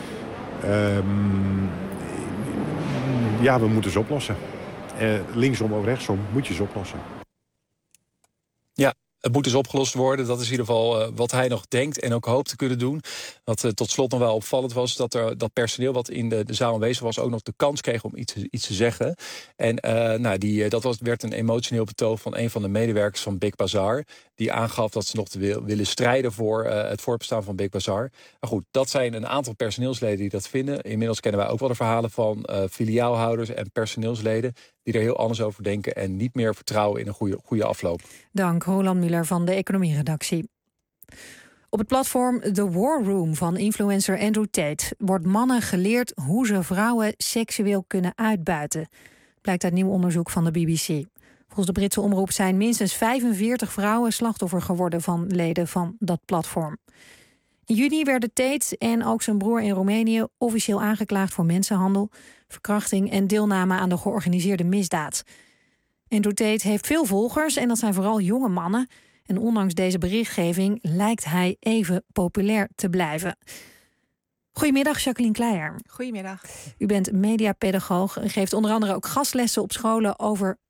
We moeten ze oplossen. Linksom of rechtsom moet je ze oplossen. Ja, het moet dus opgelost worden. Dat is in ieder geval wat hij nog denkt en ook hoopt te kunnen doen. Wat tot slot nog wel opvallend was, dat personeel wat in de zaal aanwezig was ook nog de kans kreeg om iets te zeggen. En werd een emotioneel betoog van een van de medewerkers van Big Bazaar, die aangaf dat ze nog willen strijden voor het voortbestaan van Big Bazaar. Maar goed, dat zijn een aantal personeelsleden die dat vinden. Inmiddels kennen wij ook wel de verhalen van filiaalhouders en personeelsleden die er heel anders over denken en niet meer vertrouwen in een goede afloop. Dank, Roland Muller van de economieredactie. Op het platform The War Room van influencer Andrew Tate wordt mannen geleerd hoe ze vrouwen seksueel kunnen uitbuiten. Blijkt uit nieuw onderzoek van de BBC. Volgens de Britse omroep zijn minstens 45 vrouwen slachtoffer geworden van leden van dat platform. In juni werden Tate en ook zijn broer in Roemenië officieel aangeklaagd voor mensenhandel, verkrachting en deelname aan de georganiseerde misdaad. Andrew Tate heeft veel volgers en dat zijn vooral jonge mannen. En ondanks deze berichtgeving lijkt hij even populair te blijven. Goedemiddag, Jacqueline Kleijer. Goedemiddag. U bent mediapedagoog en geeft onder andere ook gastlessen op scholen over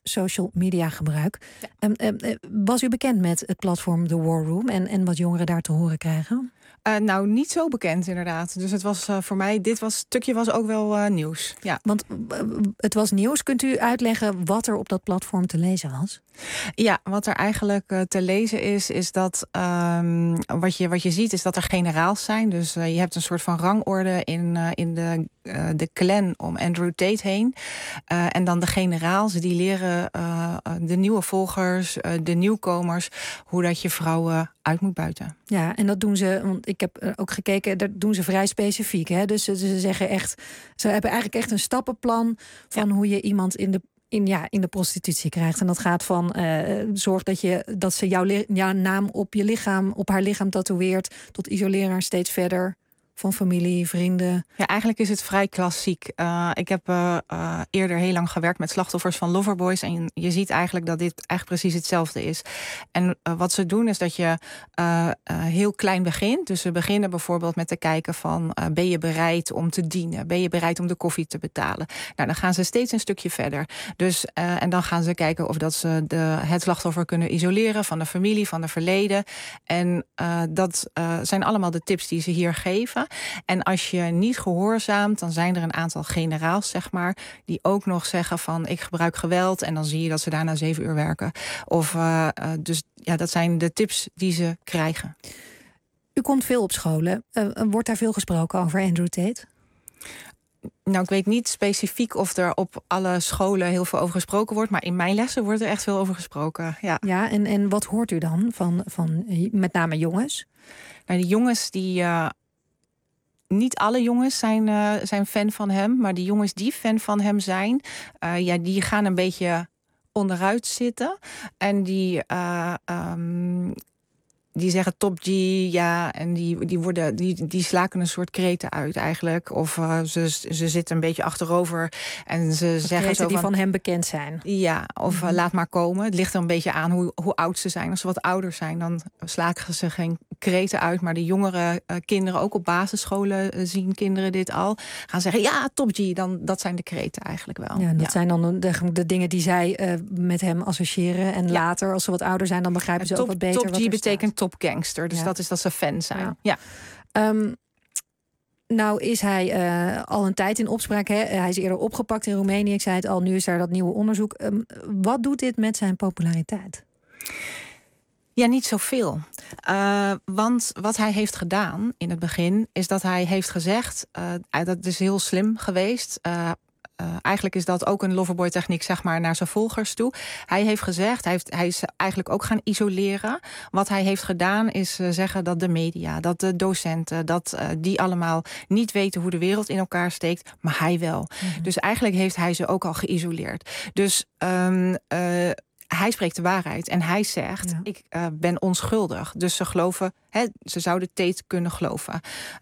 social media gebruik. Was u bekend met het platform The War Room en wat jongeren daar te horen krijgen? Nou, niet zo bekend inderdaad. Dus het was voor mij, stukje was ook wel nieuws. Ja. Want het was nieuws. Kunt u uitleggen wat er op dat platform te lezen was? Ja, wat er eigenlijk te lezen is dat wat je ziet is dat er generaals zijn. Dus je hebt een soort van rangorde in de clan om Andrew Tate heen. En dan de generaals die leren de nieuwe volgers, de nieuwkomers, hoe dat je vrouwen uit moet buiten. Ja, en dat doen ze, want ik heb ook gekeken, dat doen ze vrij specifiek. Hè? Dus ze zeggen echt, ze hebben eigenlijk echt een stappenplan van hoe je iemand in de prostitutie krijgt. En dat gaat van zorg dat ze jouw naam op haar lichaam tatoeëert, tot isoleren haar steeds verder van familie, vrienden. Ja, eigenlijk is het vrij klassiek. Ik heb eerder heel lang gewerkt met slachtoffers van loverboys. En je ziet eigenlijk dat dit eigenlijk precies hetzelfde is. En wat ze doen is dat je heel klein begint. Dus ze beginnen bijvoorbeeld met te kijken van ben je bereid om te dienen? Ben je bereid om de koffie te betalen? Nou, dan gaan ze steeds een stukje verder. Dus, en dan gaan ze kijken of dat ze het slachtoffer kunnen isoleren van de familie, van de verleden. En dat zijn allemaal de tips die ze hier geven. En als je niet gehoorzaamt, dan zijn er een aantal generaals, zeg maar, die ook nog zeggen van ik gebruik geweld. En dan zie je dat ze daarna 7 uur werken. Of dus ja, dat zijn de tips die ze krijgen. U komt veel op scholen. Wordt daar veel gesproken over Andrew Tate? Nou, ik weet niet specifiek of er op alle scholen heel veel over gesproken wordt. Maar in mijn lessen wordt er echt veel over gesproken. Ja, en wat hoort u dan van met name jongens? Nou, de jongens die... Niet alle jongens zijn fan van hem. Maar de jongens die fan van hem zijn, die gaan een beetje onderuit zitten. En die zeggen top G, ja. En die slaken een soort kreten uit eigenlijk. Of ze zitten een beetje achterover. En ze zeggen zo die van hem bekend zijn. Ja, of laat maar komen. Het ligt er een beetje aan hoe oud ze zijn. Als ze wat ouder zijn, dan slaken ze geen kreten uit. Maar de jongere kinderen, ook op basisscholen zien kinderen dit al. Gaan zeggen, ja, top G. Dat zijn de kreten eigenlijk wel. Ja, dat zijn dan de dingen die zij met hem associëren. En later, als ze wat ouder zijn, dan begrijpen ze ook wat beter. Top G betekent topgangster. Dus dat is dat ze fan zijn. Ja. Nou is hij al een tijd in opspraak. Hè? Hij is eerder opgepakt in Roemenië. Ik zei het al, nu is er dat nieuwe onderzoek. Wat doet dit met zijn populariteit? Ja, niet zoveel. Want wat hij heeft gedaan in het begin is dat hij heeft gezegd, dat is heel slim geweest. Eigenlijk is dat ook een loverboy techniek, zeg maar, naar zijn volgers toe. Hij heeft gezegd, hij is eigenlijk ook gaan isoleren. Wat hij heeft gedaan is zeggen dat de media, dat de docenten, dat die allemaal niet weten hoe de wereld in elkaar steekt, maar hij wel. Mm-hmm. Dus eigenlijk heeft hij ze ook al geïsoleerd. Dus hij spreekt de waarheid en hij zegt, ik ben onschuldig. Dus ze geloven, ze zouden Tate kunnen geloven.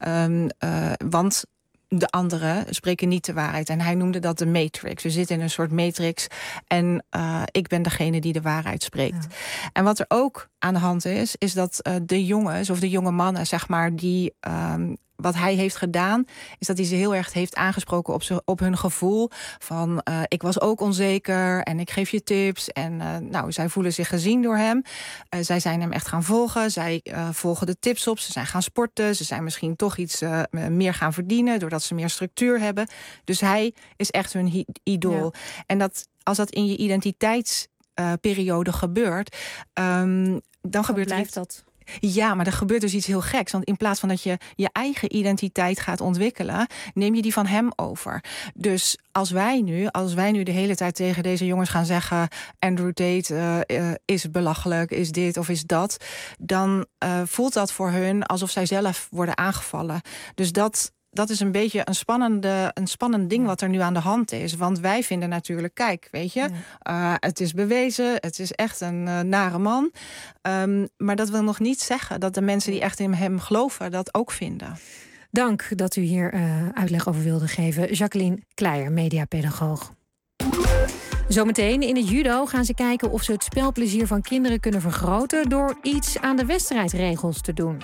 Want de anderen spreken niet de waarheid. En hij noemde dat de matrix. We zitten in een soort matrix. En ik ben degene die de waarheid spreekt. Ja. En wat er ook aan de hand is dat de jongens of de jonge mannen, zeg maar, die wat hij heeft gedaan, is dat hij ze heel erg heeft aangesproken op hun gevoel. Van ik was ook onzeker en ik geef je tips. En zij voelen zich gezien door hem. Zij zijn hem echt gaan volgen. Zij volgen de tips op. Ze zijn gaan sporten. Ze zijn misschien toch iets meer gaan verdienen, doordat ze meer structuur hebben. Dus hij is echt hun idool. Ja. En als dat in je identiteitsperiode gebeurt, dan gebeurt blijft dat. Ja, maar er gebeurt dus iets heel geks. Want in plaats van dat je je eigen identiteit gaat ontwikkelen, neem je die van hem over. Dus als wij nu de hele tijd tegen deze jongens gaan zeggen, Andrew Tate is belachelijk, is dit of is dat, dan voelt dat voor hun alsof zij zelf worden aangevallen. Dus dat is een beetje een spannend ding wat er nu aan de hand is. Want wij vinden natuurlijk, kijk, weet je, het is bewezen, het is echt een nare man. Maar dat wil nog niet zeggen dat de mensen die echt in hem geloven dat ook vinden. Dank dat u hier uitleg over wilde geven. Jacqueline Kleijer, mediapedagoog. Zometeen in het judo gaan ze kijken of ze het spelplezier van kinderen kunnen vergroten door iets aan de wedstrijdregels te doen.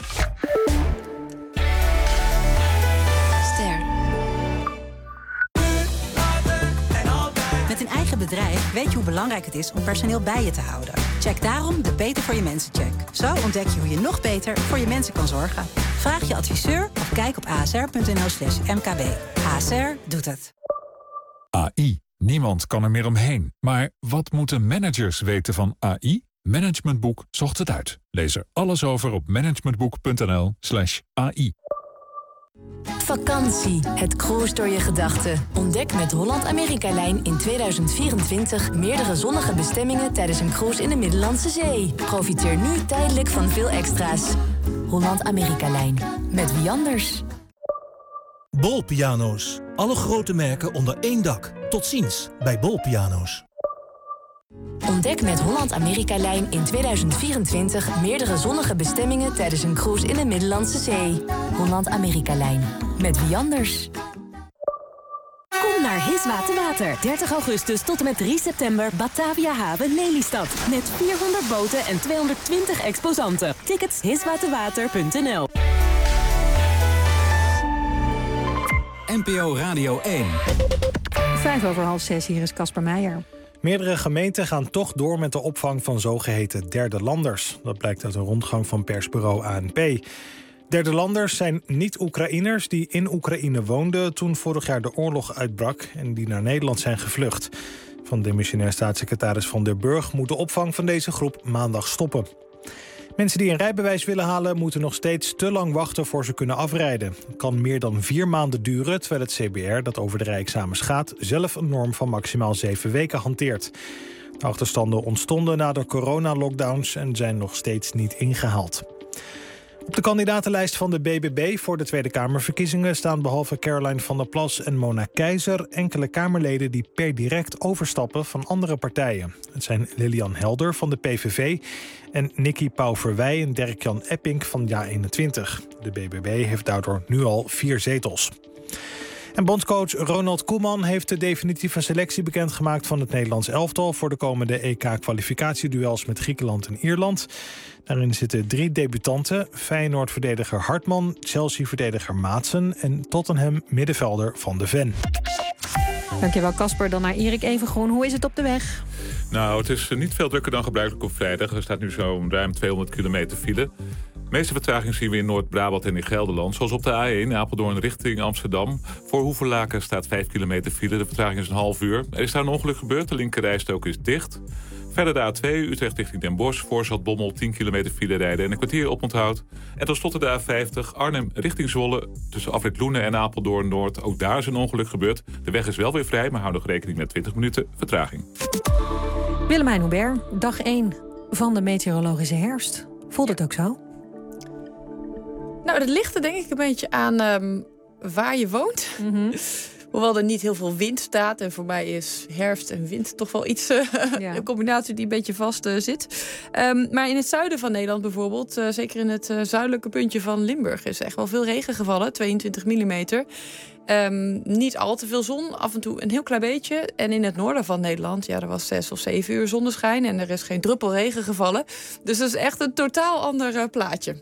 Met een eigen eigen bedrijf weet je hoe belangrijk het is om personeel bij je te houden. Check daarom de Beter voor je mensen check. Zo ontdek je hoe je nog beter voor je mensen kan zorgen. Vraag je adviseur of kijk op asr.nl/mkb. ASR doet het. AI. Niemand kan er meer omheen. Maar wat moeten managers weten van AI? Managementboek zocht het uit. Lees er alles over op managementboek.nl/AI. Vakantie. Het cruist door je gedachten. Ontdek met Holland-Amerika-lijn in 2024 meerdere zonnige bestemmingen tijdens een cruise in de Middellandse Zee. Profiteer nu tijdelijk van veel extra's. Holland-Amerika-lijn. Met wie anders? Bol Piano's. Alle grote merken onder één dak. Tot ziens bij Bol Piano's. Ontdek met Holland-Amerika-lijn in 2024 meerdere zonnige bestemmingen tijdens een cruise in de Middellandse Zee. Holland-Amerika-lijn. Met wie anders? Kom naar Hiswaterwater. 30 augustus tot en met 3 september Batavia Haven Lelystad. Met 400 boten en 220 exposanten. Tickets hiswaterwater.nl. NPO Radio 1. 5:05, hier is Casper Meijer. Meerdere gemeenten gaan toch door met de opvang van zogeheten derde landers. Dat blijkt uit een rondgang van persbureau ANP. Derde landers zijn niet-Oekraïners die in Oekraïne woonden toen vorig jaar de oorlog uitbrak en die naar Nederland zijn gevlucht. Van demissionair staatssecretaris Van der Burg moet de opvang van deze groep maandag stoppen. Mensen die een rijbewijs willen halen moeten nog steeds te lang wachten voor ze kunnen afrijden. Het kan meer dan 4 maanden duren, terwijl het CBR, dat over de rijexamens gaat, zelf een norm van maximaal 7 weken hanteert. De achterstanden ontstonden na de coronalockdowns en zijn nog steeds niet ingehaald. Op de kandidatenlijst van de BBB voor de Tweede Kamerverkiezingen staan behalve Caroline van der Plas en Mona Keizer enkele Kamerleden die per direct overstappen van andere partijen. Het zijn Lilian Helder van de PVV en Nicky Pauw-Verwij en Dirk-Jan Eppink van JA21. De BBB heeft daardoor nu al 4 zetels. En bondscoach Ronald Koeman heeft de definitieve selectie bekendgemaakt van het Nederlands elftal voor de komende EK-kwalificatieduels met Griekenland en Ierland. Daarin zitten 3 debutanten: Feyenoord-verdediger Hartman, Chelsea-verdediger Maatsen en Tottenham-middenvelder Van de Ven. Dankjewel Casper. Dan naar Erik Evengroen. Hoe is het op de weg? Nou, het is niet veel drukker dan gebruikelijk op vrijdag. Er staat nu zo'n ruim 200 kilometer file. De meeste vertraging zien we in Noord-Brabant en in Gelderland. Zoals op de A1 Apeldoorn richting Amsterdam. Voor Hoevelaken staat 5 kilometer file. De vertraging is een half uur. Er is daar een ongeluk gebeurd. De linkerrijstrook is dicht. Verder de A2 Utrecht richting Den Bosch. Voor Zaltbommel 10 kilometer file rijden en een kwartier oponthoud. En tenslotte de A50 Arnhem richting Zwolle. Tussen afrit Loenen en Apeldoorn Noord. Ook daar is een ongeluk gebeurd. De weg is wel weer vrij, maar hou nog rekening met 20 minuten vertraging. Willemijn Hubert, dag 1 van de meteorologische herfst. Voelt het ook zo? Nou, dat ligt er denk ik een beetje aan waar je woont. Mm-hmm. Hoewel er niet heel veel wind staat. En voor mij is herfst en wind toch wel iets... een combinatie die een beetje vast zit. Maar in het zuiden van Nederland bijvoorbeeld... zeker in het zuidelijke puntje van Limburg... is echt wel veel regen gevallen, 22 millimeter. Niet al te veel zon, af en toe een heel klein beetje. En in het noorden van Nederland, er was 6 of 7 uur zonneschijn... en er is geen druppel regen gevallen. Dus dat is echt een totaal ander plaatje.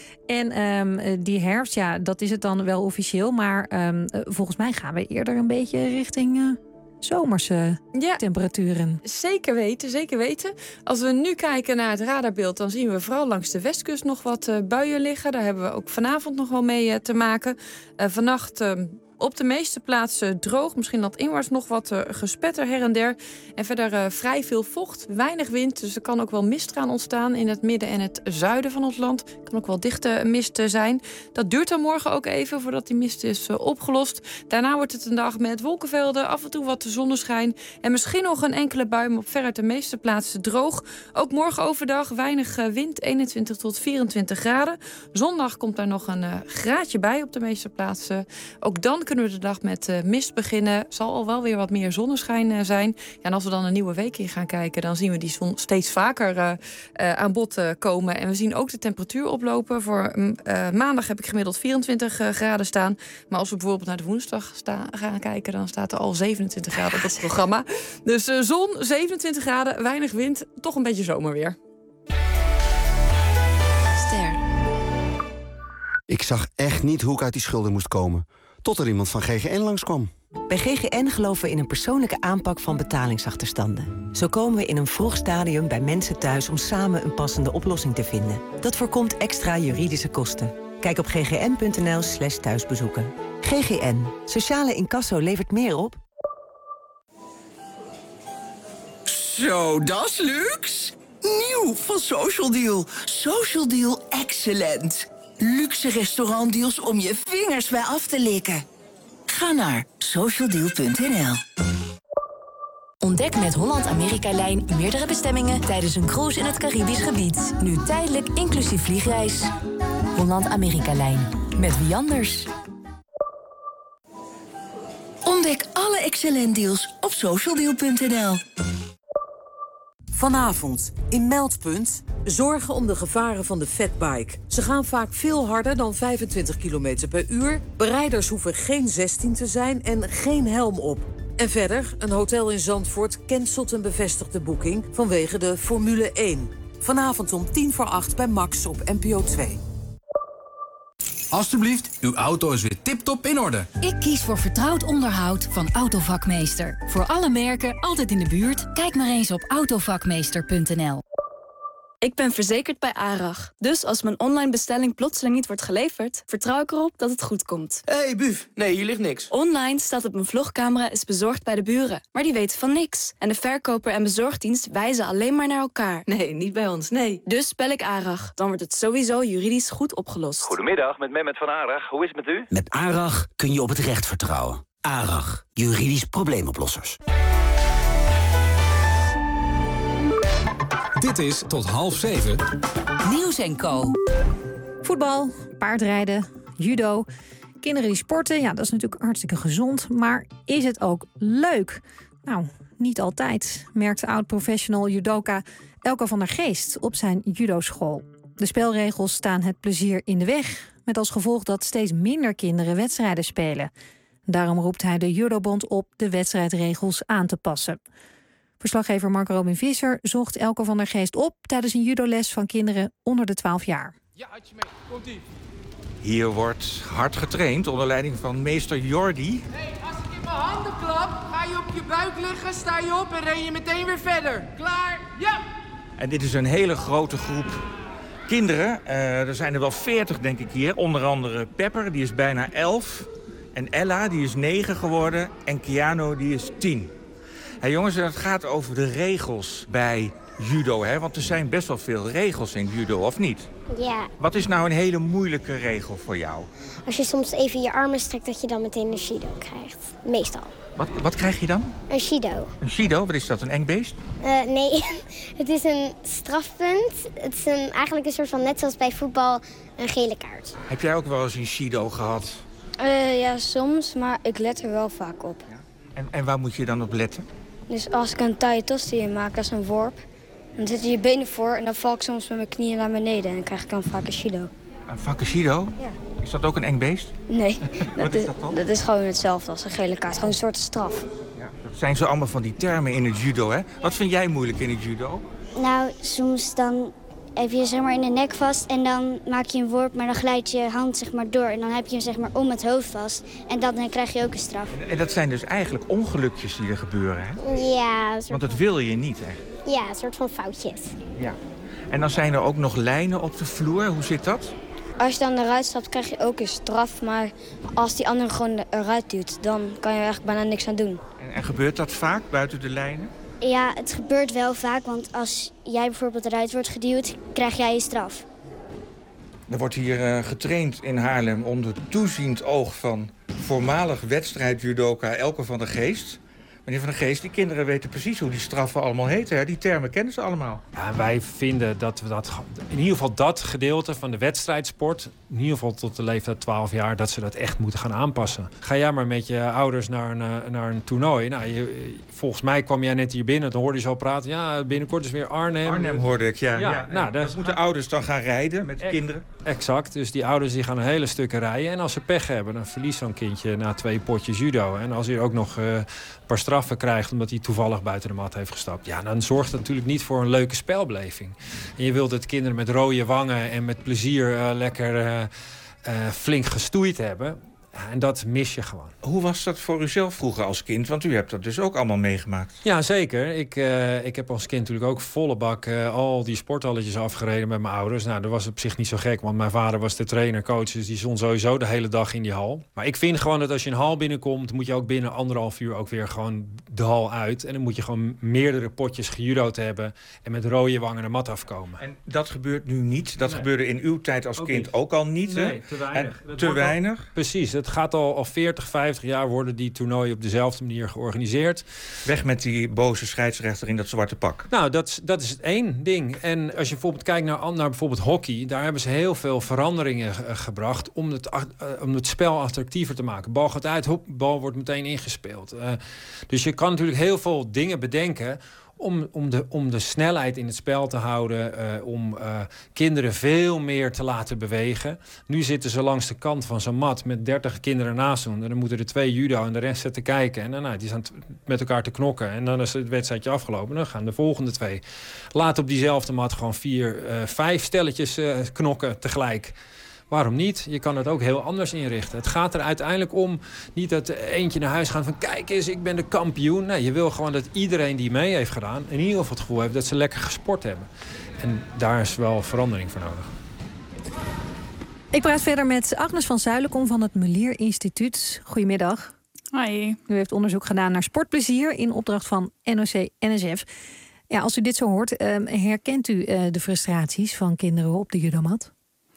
En die herfst, dat is het dan wel officieel. Maar volgens mij gaan we eerder een beetje richting zomerse temperaturen. Zeker weten, zeker weten. Als we nu kijken naar het radarbeeld... dan zien we vooral langs de westkust nog wat buien liggen. Daar hebben we ook vanavond nog wel mee te maken. Vannacht... op de meeste plaatsen droog, misschien landinwaarts nog wat gespetter her en der. En verder vrij veel vocht, weinig wind. Dus er kan ook wel mist gaan ontstaan in het midden en het zuiden van ons land. Kan ook wel dichte mist zijn. Dat duurt dan morgen ook even voordat die mist is opgelost. Daarna wordt het een dag met wolkenvelden, af en toe wat zonneschijn. En misschien nog een enkele bui, maar op veruit de meeste plaatsen droog. Ook morgen overdag weinig wind, 21 tot 24 graden. Zondag komt daar nog een graadje bij op de meeste plaatsen. Ook dan kunnen we de dag met mist beginnen. Zal al wel weer wat meer zonneschijn zijn. Ja, en als we dan een nieuwe week in gaan kijken... dan zien we die zon steeds vaker aan bod komen. En we zien ook de temperatuur oplopen. Voor maandag heb ik gemiddeld 24 graden staan. Maar als we bijvoorbeeld naar de woensdag gaan kijken... dan staat er al 27 graden op het programma. Dus zon, 27 graden, weinig wind. Toch een beetje zomerweer. Ster. Ik zag echt niet hoe ik uit die schulden moest komen. Tot er iemand van GGN langskwam. Bij GGN geloven we in een persoonlijke aanpak van betalingsachterstanden. Zo komen we in een vroeg stadium bij mensen thuis om samen een passende oplossing te vinden. Dat voorkomt extra juridische kosten. Kijk op ggn.nl/thuisbezoeken. GGN. Sociale incasso levert meer op. Zo, dat is luxe. Nieuw van Social Deal. Social Deal Excellent. Luxe restaurantdeals om je vingers bij af te likken. Ga naar socialdeal.nl. Ontdek met Holland-Amerika-lijn meerdere bestemmingen tijdens een cruise in het Caribisch gebied. Nu tijdelijk inclusief vliegreis. Holland-Amerika-lijn. Met wie anders? Ontdek alle excellent deals op socialdeal.nl. Vanavond in Meldpunt zorgen om de gevaren van de fatbike. Ze gaan vaak veel harder dan 25 km per uur. Berijders hoeven geen 16 te zijn en geen helm op. En verder, een hotel in Zandvoort cancelt een bevestigde boeking vanwege de Formule 1. Vanavond om 7:50 bij Max op NPO 2. Alsjeblieft, uw auto is weer tip-top in orde. Ik kies voor vertrouwd onderhoud van Autovakmeester. Voor alle merken, altijd in de buurt. Kijk maar eens op autovakmeester.nl. Ik ben verzekerd bij ARAG. Dus als mijn online bestelling plotseling niet wordt geleverd, vertrouw ik erop dat het goed komt. Hé, buf. Nee, hier ligt niks. Online staat dat mijn vlogcamera is bezorgd bij de buren. Maar die weten van niks. En de verkoper en bezorgdienst wijzen alleen maar naar elkaar. Nee, niet bij ons, nee. Dus bel ik ARAG. Dan wordt het sowieso juridisch goed opgelost. Goedemiddag, met Mehmet van ARAG. Hoe is het met u? Met ARAG kun je op het recht vertrouwen. ARAG, juridisch probleemoplossers. Dit is tot 6:30. Nieuws & Co. Voetbal, paardrijden, judo. Kinderen die sporten, ja, dat is natuurlijk hartstikke gezond. Maar is het ook leuk? Nou, niet altijd, merkt oud-professional judoka Elke van der Geest op zijn judoschool. De spelregels staan het plezier in de weg, met als gevolg dat steeds minder kinderen wedstrijden spelen. Daarom roept hij de judobond op de wedstrijdregels aan te passen. Verslaggever Mark Robin Visser zocht Elke van der Geest op tijdens een judoles van kinderen onder de 12 jaar. Ja, had je mee. Komt-ie. Hier wordt hard getraind onder leiding van meester Jordi. Hey, als ik in mijn handen klap, ga je op je buik liggen, sta je op en ren je meteen weer verder. Klaar? Ja! En dit is een hele grote groep kinderen. Er zijn er wel 40, denk ik hier. Onder andere Pepper, die is bijna 11. En Ella, die is 9 geworden. En Keanu, die is 10. Hey jongens, het gaat over de regels bij judo, hè? Want er zijn best wel veel regels in judo, of niet? Ja. Wat is nou een hele moeilijke regel voor jou? Als je soms even je armen strekt, dat je dan meteen een shido krijgt. Meestal. Wat krijg je dan? Een shido. Een shido? Wat is dat, een eng beest? Nee, het is een strafpunt. Het is eigenlijk een soort van, net zoals bij voetbal, een gele kaart. Heb jij ook wel eens een shido gehad? Ja, soms, maar ik let er wel vaak op. Ja. En waar moet je dan op letten? Dus als ik een taille tosti in maak, dat is een worp. Dan zitten je benen voor en dan val ik soms met mijn knieën naar beneden. En dan krijg ik dan vaak een shido. Een vaak shido? Ja. Is dat ook een eng beest? Nee, Wat is dat dan? Dat is gewoon hetzelfde als een gele kaart. Gewoon een soort straf. Ja, dat zijn zo allemaal van die termen in het judo, hè? Wat vind jij moeilijk in het judo? Nou, soms dan heb je zeg maar in de nek vast en dan maak je een worp, maar dan glijdt je hand zeg maar door. En dan heb je hem zeg maar om het hoofd vast en dan krijg je ook een straf. En dat zijn dus eigenlijk ongelukjes die er gebeuren, hè? Ja. Want dat wil je niet, hè? Ja, een soort van foutjes. Ja. En dan zijn er ook nog lijnen op de vloer. Hoe zit dat? Als je dan eruit stapt, krijg je ook een straf. Maar als die andere gewoon eruit duwt, dan kan je eigenlijk bijna niks aan doen. En gebeurt dat vaak, buiten de lijnen? Ja, het gebeurt wel vaak, want als jij bijvoorbeeld eruit wordt geduwd, krijg jij een straf. Er wordt hier getraind in Haarlem onder toeziend oog van voormalig wedstrijdjudoka Elke van der Geest. Meneer Van der Geest, die kinderen weten precies hoe die straffen allemaal heten. Hè? Die termen kennen ze allemaal. Ja, wij vinden dat we dat, in ieder geval dat gedeelte van de wedstrijdsport, in ieder geval tot de leeftijd 12 jaar, dat ze dat echt moeten gaan aanpassen. Ga jij maar met je ouders naar een toernooi. Nou, volgens mij kwam jij net hier binnen, dan hoorde je zo praten. Ja, binnenkort is weer Arnhem. Arnhem hoorde ik, ja. Nou, dat moeten ouders dan gaan rijden met de kinderen. Exact, dus die ouders die gaan een hele stukken rijden. En als ze pech hebben, dan verliest zo'n kindje na 2 potjes judo. En als hij ook nog een paar straffen krijgt omdat hij toevallig buiten de mat heeft gestapt, ja, dan zorgt het natuurlijk niet voor een leuke spelbeleving. En je wilt dat kinderen met rode wangen en met plezier lekker flink gestoeid hebben. Ja, en dat mis je gewoon. Hoe was dat voor u zelf vroeger als kind? Want u hebt dat dus ook allemaal meegemaakt. Ja, zeker. Ik heb als kind natuurlijk ook volle bak al die sporthalletjes afgereden met mijn ouders. Nou, dat was op zich niet zo gek, want mijn vader was de trainer, coach, dus die stond sowieso de hele dag in die hal. Maar ik vind gewoon dat als je een hal binnenkomt, moet je ook binnen 1,5 uur ook weer gewoon de hal uit. En dan moet je gewoon meerdere potjes gejudo'd hebben en met rode wangen de mat afkomen. En dat gebeurt nu niet? Dat gebeurde in uw tijd als kind ook al niet? Nee, hè? te weinig. Te weinig? Precies. Het gaat al 40, 50 jaar worden die toernooien op dezelfde manier georganiseerd. Weg met die boze scheidsrechter in dat zwarte pak. Nou, dat is het één ding. En als je bijvoorbeeld kijkt naar bijvoorbeeld hockey, daar hebben ze heel veel veranderingen gebracht om het spel attractiever te maken. Bal gaat uit, bal wordt meteen ingespeeld. Dus je kan natuurlijk heel veel dingen bedenken om de snelheid in het spel te houden, om kinderen veel meer te laten bewegen. Nu zitten ze langs de kant van zo'n mat met 30 kinderen naast hun. En dan moeten er 2 judo en de rest zitten kijken. En dan die staan met elkaar te knokken. En dan is het wedstrijdje afgelopen. Dan gaan de volgende 2. Laat op diezelfde mat gewoon 4, 5 stelletjes knokken tegelijk. Waarom niet? Je kan het ook heel anders inrichten. Het gaat er uiteindelijk om niet dat eentje naar huis gaat van kijk eens, ik ben de kampioen. Nee, je wil gewoon dat iedereen die mee heeft gedaan in ieder geval het gevoel heeft dat ze lekker gesport hebben. En daar is wel verandering voor nodig. Ik praat verder met Agnes van Zuilenkom van het Mulier Instituut. Goedemiddag. Hoi. U heeft onderzoek gedaan naar sportplezier in opdracht van NOC-NSF. Ja, als u dit zo hoort, herkent u de frustraties van kinderen op de judomat?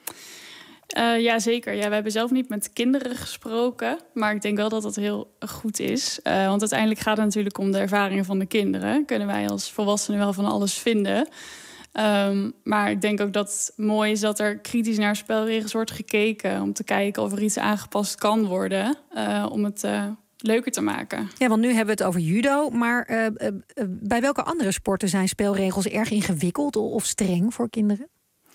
Ja, zeker. Ja, we hebben zelf niet met kinderen gesproken. Maar ik denk wel dat dat heel goed is. Want uiteindelijk gaat het natuurlijk om de ervaringen van de kinderen. Kunnen wij als volwassenen wel van alles vinden. Maar ik denk ook dat het mooi is dat er kritisch naar spelregels wordt gekeken. Om te kijken of er iets aangepast kan worden. Om het leuker te maken. Ja, want nu hebben we het over judo. Maar bij welke andere sporten zijn spelregels erg ingewikkeld of streng voor kinderen?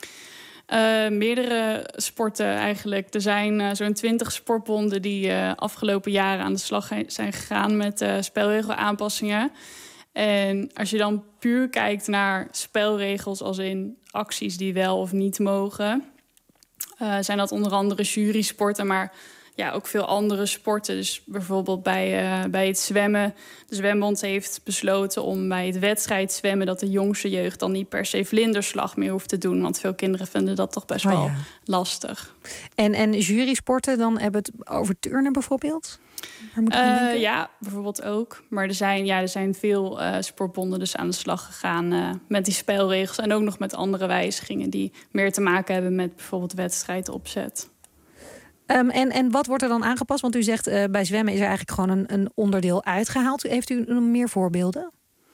Meerdere sporten eigenlijk. Er zijn zo'n 20 sportbonden die afgelopen jaren aan de slag zijn gegaan met spelregelaanpassingen. En als je dan puur kijkt naar spelregels als in acties die wel of niet mogen, zijn dat onder andere jurysporten, maar ja, ook veel andere sporten. Dus bijvoorbeeld bij het zwemmen. De zwembond heeft besloten om bij het wedstrijdzwemmen dat de jongste jeugd dan niet per se vlinderslag meer hoeft te doen. Want veel kinderen vinden dat toch best wel lastig. En jurysporten, dan hebben we het over turnen bijvoorbeeld? Ja, bijvoorbeeld ook. Maar er zijn veel sportbonden dus aan de slag gegaan met die spelregels. En ook nog met andere wijzigingen die meer te maken hebben met bijvoorbeeld wedstrijdopzet. En wat wordt er dan aangepast? Want u zegt bij zwemmen is er eigenlijk gewoon een onderdeel uitgehaald. Heeft u nog meer voorbeelden?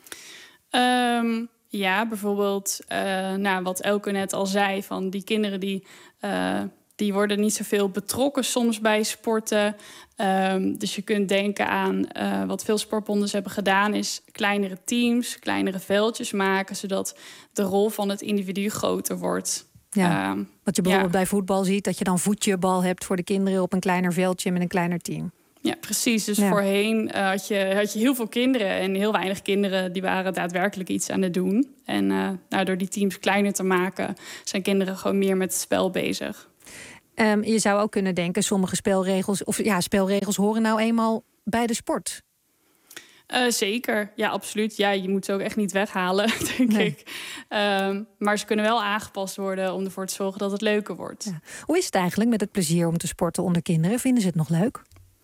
Ja, bijvoorbeeld wat Elke net al zei, van die kinderen die worden niet zoveel betrokken soms bij sporten. Dus je kunt denken aan wat veel sportbonden hebben gedaan, is kleinere teams, kleinere veldjes maken, zodat de rol van het individu groter wordt. Ja, wat je bijvoorbeeld bij voetbal ziet, dat je dan voetjebal hebt voor de kinderen op een kleiner veldje met een kleiner team. Ja, precies. Dus voorheen had je heel veel kinderen en heel weinig kinderen die waren daadwerkelijk iets aan het doen. En door die teams kleiner te maken, zijn kinderen gewoon meer met het spel bezig. Je zou ook kunnen denken, sommige spelregels horen nou eenmaal bij de sport. Zeker, ja, absoluut. Ja, je moet ze ook echt niet weghalen, denk ik. Maar ze kunnen wel aangepast worden om ervoor te zorgen dat het leuker wordt. Ja. Hoe is het eigenlijk met het plezier om te sporten onder kinderen? Vinden ze het nog leuk?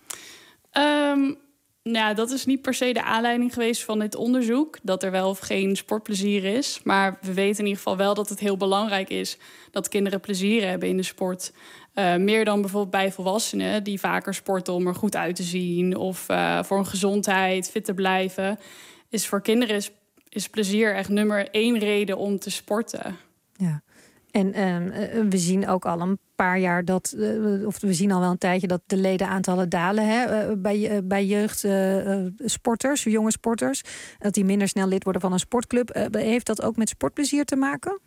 Dat is niet per se de aanleiding geweest van dit onderzoek, dat er wel of geen sportplezier is. Maar we weten in ieder geval wel dat het heel belangrijk is dat kinderen plezier hebben in de sport. Meer dan bijvoorbeeld bij volwassenen die vaker sporten om er goed uit te zien of voor hun gezondheid, fit te blijven. Is voor kinderen is plezier echt nummer 1 reden om te sporten. Ja. En we zien ook al een paar jaar we zien al wel een tijdje dat de ledenaantallen dalen bij jeugdsporters, jonge sporters. Dat die minder snel lid worden van een sportclub. Heeft dat ook met sportplezier te maken?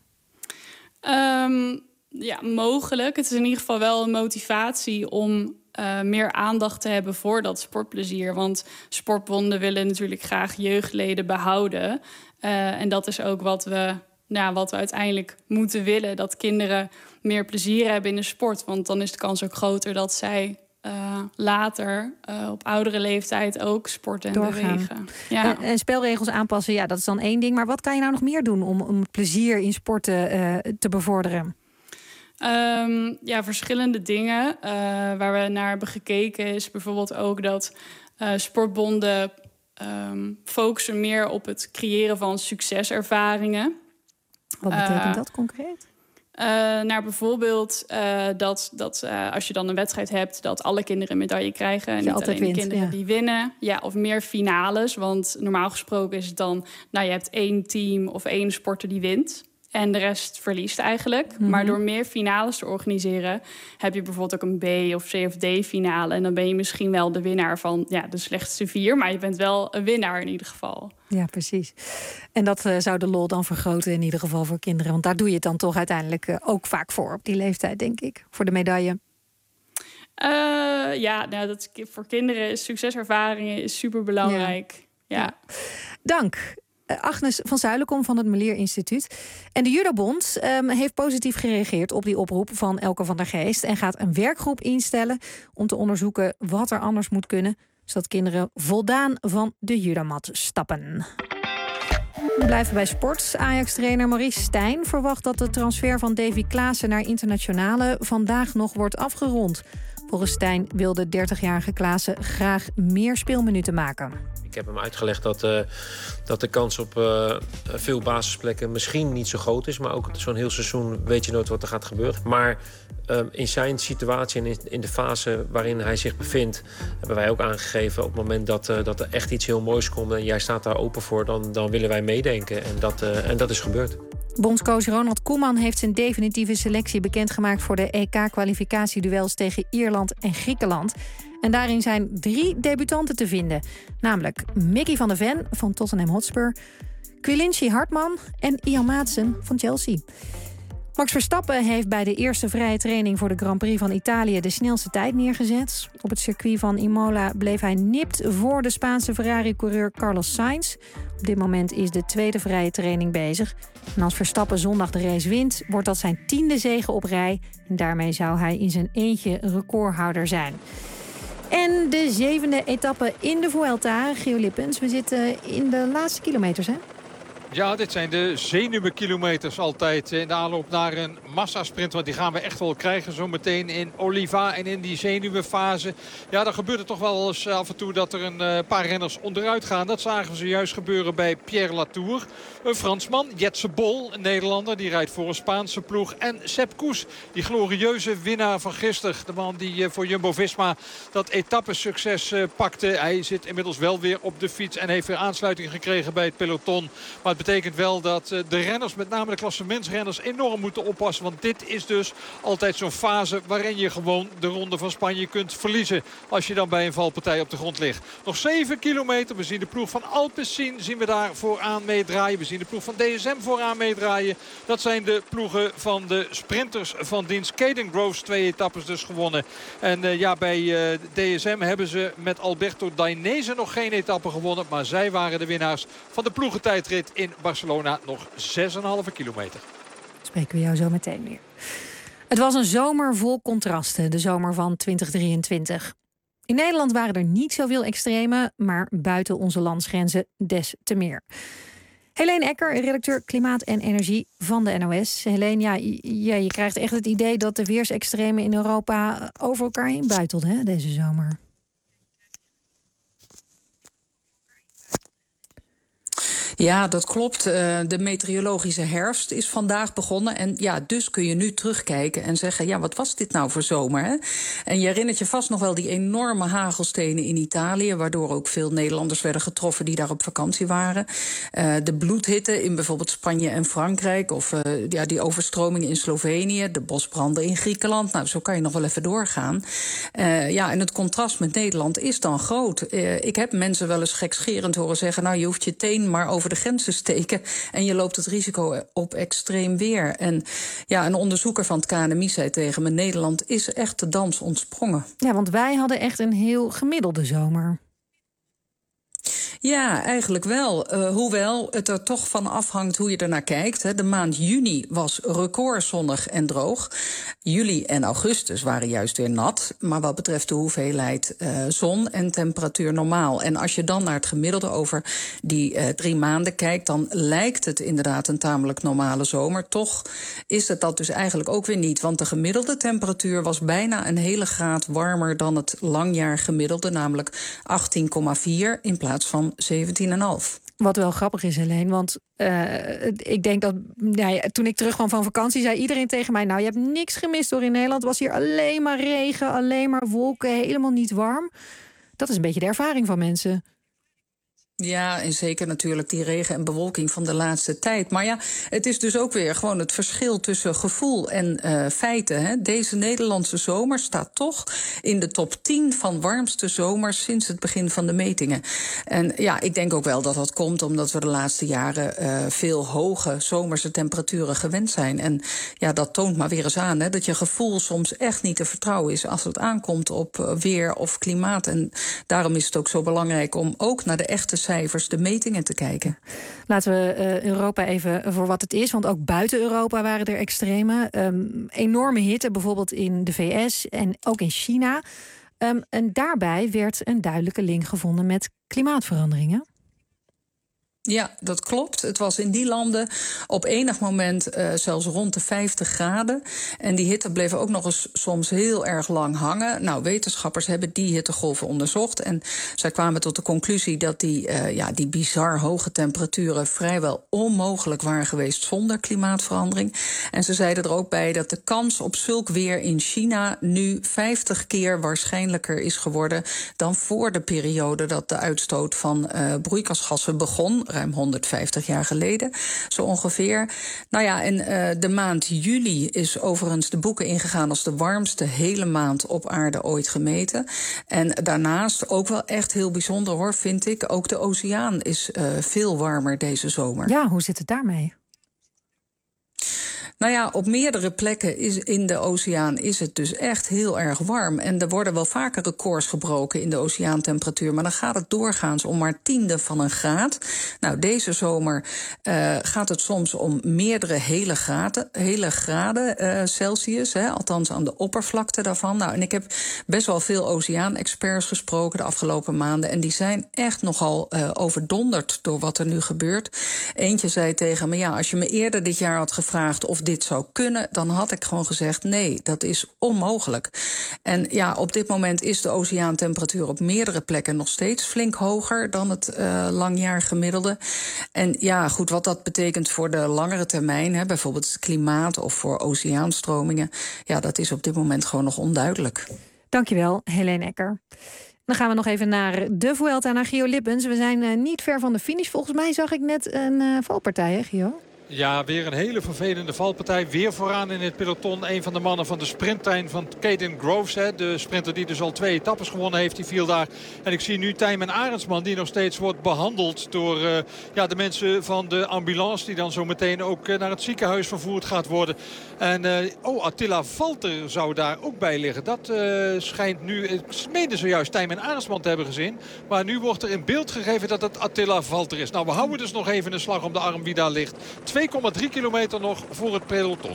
Ja, mogelijk. Het is in ieder geval wel een motivatie om meer aandacht te hebben voor dat sportplezier. Want sportbonden willen natuurlijk graag jeugdleden behouden. En dat is ook wat we uiteindelijk moeten willen. Dat kinderen meer plezier hebben in de sport. Want dan is de kans ook groter dat zij later op oudere leeftijd ook sporten en bewegen. Ja. En spelregels aanpassen, ja, dat is dan één ding. Maar wat kan je nou nog meer doen om het plezier in sporten te bevorderen? Verschillende dingen. Waar we naar hebben gekeken is bijvoorbeeld ook dat sportbonden focussen meer op het creëren van succeservaringen. Wat betekent dat concreet? Bijvoorbeeld dat als je dan een wedstrijd hebt, dat alle kinderen een medaille krijgen. En je niet alleen de kinderen wint, die winnen. Ja, of meer finales. Want normaal gesproken is het dan, je hebt 1 team of 1 sporter die wint. En de rest verliest eigenlijk. Mm-hmm. Maar door meer finales te organiseren, heb je bijvoorbeeld ook een B of C of D finale. En dan ben je misschien wel de winnaar van de slechtste 4. Maar je bent wel een winnaar in ieder geval. Ja, precies. En dat zou de lol dan vergroten in ieder geval voor kinderen. Want daar doe je het dan toch uiteindelijk ook vaak voor op die leeftijd, denk ik. Voor de medaille. Voor kinderen is succeservaringen is superbelangrijk. Ja. Dank. Agnes van Zuilenkom van het Melier Instituut. En de Judobond heeft positief gereageerd op die oproep van Elke van der Geest en gaat een werkgroep instellen om te onderzoeken wat er anders moet kunnen, zodat kinderen voldaan van de judomat stappen. We blijven bij sport. Ajax-trainer Maurice Stijn verwacht dat de transfer van Davy Klaassen naar Internationale vandaag nog wordt afgerond. Volgens Stijn wil de 30-jarige Klaassen graag meer speelminuten maken. Ik heb hem uitgelegd dat de kans op veel basisplekken misschien niet zo groot is. Maar ook zo'n heel seizoen weet je nooit wat er gaat gebeuren. Maar in zijn situatie en in de fase waarin hij zich bevindt, hebben wij ook aangegeven op het moment dat er echt iets heel moois komt en jij staat daar open voor, dan willen wij meedenken. En dat is gebeurd. Bondscoach Ronald Koeman heeft zijn definitieve selectie bekendgemaakt voor de EK-kwalificatieduels tegen Ierland en Griekenland. En daarin zijn 3 debutanten te vinden. Namelijk Mickey van der Ven van Tottenham Hotspur, Quilinci Hartman en Ian Maatsen van Chelsea. Max Verstappen heeft bij de eerste vrije training voor de Grand Prix van Italië de snelste tijd neergezet. Op het circuit van Imola bleef hij nipt voor de Spaanse Ferrari-coureur Carlos Sainz. Op dit moment is de tweede vrije training bezig. En als Verstappen zondag de race wint, wordt dat zijn 10e zege op rij. En daarmee zou hij in zijn eentje recordhouder zijn. En de 7e etappe in de Vuelta, Gio Lippens. We zitten in de laatste kilometers, hè? Ja, dit zijn de zenuwenkilometers altijd in de aanloop naar een massasprint. Want die gaan we echt wel krijgen zo meteen in Oliva en in die zenuwenfase. Ja, dan gebeurt het toch wel eens af en toe dat er een paar renners onderuit gaan. Dat zagen we zojuist gebeuren bij Pierre Latour. Een Fransman, Jetse Bol, een Nederlander, die rijdt voor een Spaanse ploeg. En Sepp Kuss, die glorieuze winnaar van gisteren. De man die voor Jumbo-Visma dat etappesucces pakte. Hij zit inmiddels wel weer op de fiets en heeft weer aansluiting gekregen bij het peloton. Maar het betekent wel dat de renners, met name de klassementsrenners, enorm moeten oppassen. Want dit is dus altijd zo'n fase waarin je gewoon de Ronde van Spanje kunt verliezen. Als je dan bij een valpartij op de grond ligt. Nog 7 kilometer. We zien de ploeg van Alpecin zien we daar vooraan meedraaien. We zien de ploeg van DSM vooraan meedraaien. Dat zijn de ploegen van de sprinters van dienst. Caden Groves 2 etappes dus gewonnen. En bij DSM hebben ze met Alberto Dainese nog geen etappe gewonnen. Maar zij waren de winnaars van de ploegentijdrit in Barcelona. Nog 6,5 kilometer. Spreken we jou zo meteen weer. Het was een zomer vol contrasten, de zomer van 2023. In Nederland waren er niet zoveel extreme, maar buiten onze landsgrenzen des te meer. Helene Ecker, redacteur Klimaat en Energie van de NOS. Helene, je krijgt echt het idee dat de weersextremen in Europa over elkaar heen buitelden, hè, deze zomer. Ja, dat klopt. De meteorologische herfst is vandaag begonnen. En ja, dus kun je nu terugkijken en zeggen, ja, wat was dit nou voor zomer? Hè? En je herinnert je vast nog wel die enorme hagelstenen in Italië, waardoor ook veel Nederlanders werden getroffen die daar op vakantie waren. De bloedhitte in bijvoorbeeld Spanje en Frankrijk. Of die overstromingen in Slovenië. De bosbranden in Griekenland. Nou, zo kan je nog wel even doorgaan. En het contrast met Nederland is dan groot. Ik heb mensen wel eens gekscherend horen zeggen, nou, je hoeft je teen maar over de grenzen steken en je loopt het risico op extreem weer. En ja, een onderzoeker van het KNMI zei tegen me, Nederland is echt de dans ontsprongen. Ja, want wij hadden echt een heel gemiddelde zomer. Ja, eigenlijk wel. Hoewel het er toch van afhangt hoe je ernaar kijkt. Hè. De maand juni was recordzonnig en droog. Juli en augustus waren juist weer nat. Maar wat betreft de hoeveelheid zon en temperatuur normaal. En als je dan naar het gemiddelde over die 3 maanden kijkt, dan lijkt het inderdaad een tamelijk normale zomer. Toch is het dat dus eigenlijk ook weer niet. Want de gemiddelde temperatuur was bijna een hele graad warmer dan het langjaar gemiddelde, namelijk 18,4 in plaats van 17,5. Wat wel grappig is, Helene, want ik denk dat toen ik terugkwam van vakantie, zei iedereen tegen mij, nou, je hebt niks gemist hoor in Nederland. Het was hier alleen maar regen, alleen maar wolken, helemaal niet warm. Dat is een beetje de ervaring van mensen. Ja, en zeker natuurlijk die regen en bewolking van de laatste tijd. Maar ja, het is dus ook weer gewoon het verschil tussen gevoel en feiten. Hè. Deze Nederlandse zomer staat toch in de top 10 van warmste zomers sinds het begin van de metingen. En ja, ik denk ook wel dat dat komt omdat we de laatste jaren veel hoge zomerse temperaturen gewend zijn. En ja, dat toont maar weer eens aan, hè, dat je gevoel soms echt niet te vertrouwen is als het aankomt op weer of klimaat. En daarom is het ook zo belangrijk om ook naar de echte cijfers, de metingen te kijken. Laten we Europa even voor wat het is. Want ook buiten Europa waren er extreme. Enorme hitte, bijvoorbeeld in de VS en ook in China. En daarbij werd een duidelijke link gevonden met klimaatveranderingen. Ja, dat klopt. Het was in die landen op enig moment zelfs rond de 50 graden. En die hitte bleef ook nog eens soms heel erg lang hangen. Nou, wetenschappers hebben die hittegolven onderzocht. En zij kwamen tot de conclusie dat die bizar hoge temperaturen vrijwel onmogelijk waren geweest zonder klimaatverandering. En ze zeiden er ook bij dat de kans op zulk weer in China nu 50 keer waarschijnlijker is geworden dan voor de periode dat de uitstoot van broeikasgassen begon. Ruim 150 jaar geleden, zo ongeveer. Nou ja, en de maand juli is overigens de boeken ingegaan als de warmste hele maand op aarde ooit gemeten. En daarnaast ook wel echt heel bijzonder hoor, vind ik. Ook de oceaan is veel warmer deze zomer. Ja, hoe zit het daarmee? Nou ja, op meerdere plekken in de oceaan is het dus echt heel erg warm. En er worden wel vaker records gebroken in de oceaantemperatuur. Maar dan gaat het doorgaans om maar 1/10 van een graad. Nou, deze zomer gaat het soms om meerdere hele graden Celsius. Hè, althans aan de oppervlakte daarvan. Nou, en ik heb best wel veel oceaanexperts gesproken de afgelopen maanden. En die zijn echt nogal overdonderd door wat er nu gebeurt. Eentje zei tegen me, ja, als je me eerder dit jaar had gevraagd of dit zou kunnen, dan had ik gewoon gezegd nee, dat is onmogelijk. En ja, op dit moment is de oceaantemperatuur op meerdere plekken nog steeds flink hoger dan het langjaar gemiddelde. En ja, goed, wat dat betekent voor de langere termijn, hè, bijvoorbeeld het klimaat of voor oceaanstromingen, ja, dat is op dit moment gewoon nog onduidelijk. Dankjewel, Helene Ecker. Dan gaan we nog even naar de Vuelta, naar Gio Lippens. We zijn niet ver van de finish. Volgens mij zag ik net een valpartij, hè, Gio? Ja, weer een hele vervelende valpartij. Weer vooraan in het peloton. Een van de mannen van de sprinttrein van Caden Groves. Hè, de sprinter die dus al 2 etappes gewonnen heeft. Die viel daar. En ik zie nu Tijmen Arendsman die nog steeds wordt behandeld door de mensen van de ambulance. Die dan zo meteen ook naar het ziekenhuis vervoerd gaat worden. En Attila Valter zou daar ook bij liggen. Dat schijnt nu, ik meende zojuist Tijmen Arendsman te hebben gezien. Maar nu wordt er in beeld gegeven dat het Attila Valter is. Nou, we houden dus nog even een slag om de arm wie daar ligt. 2,3 kilometer nog voor het peloton.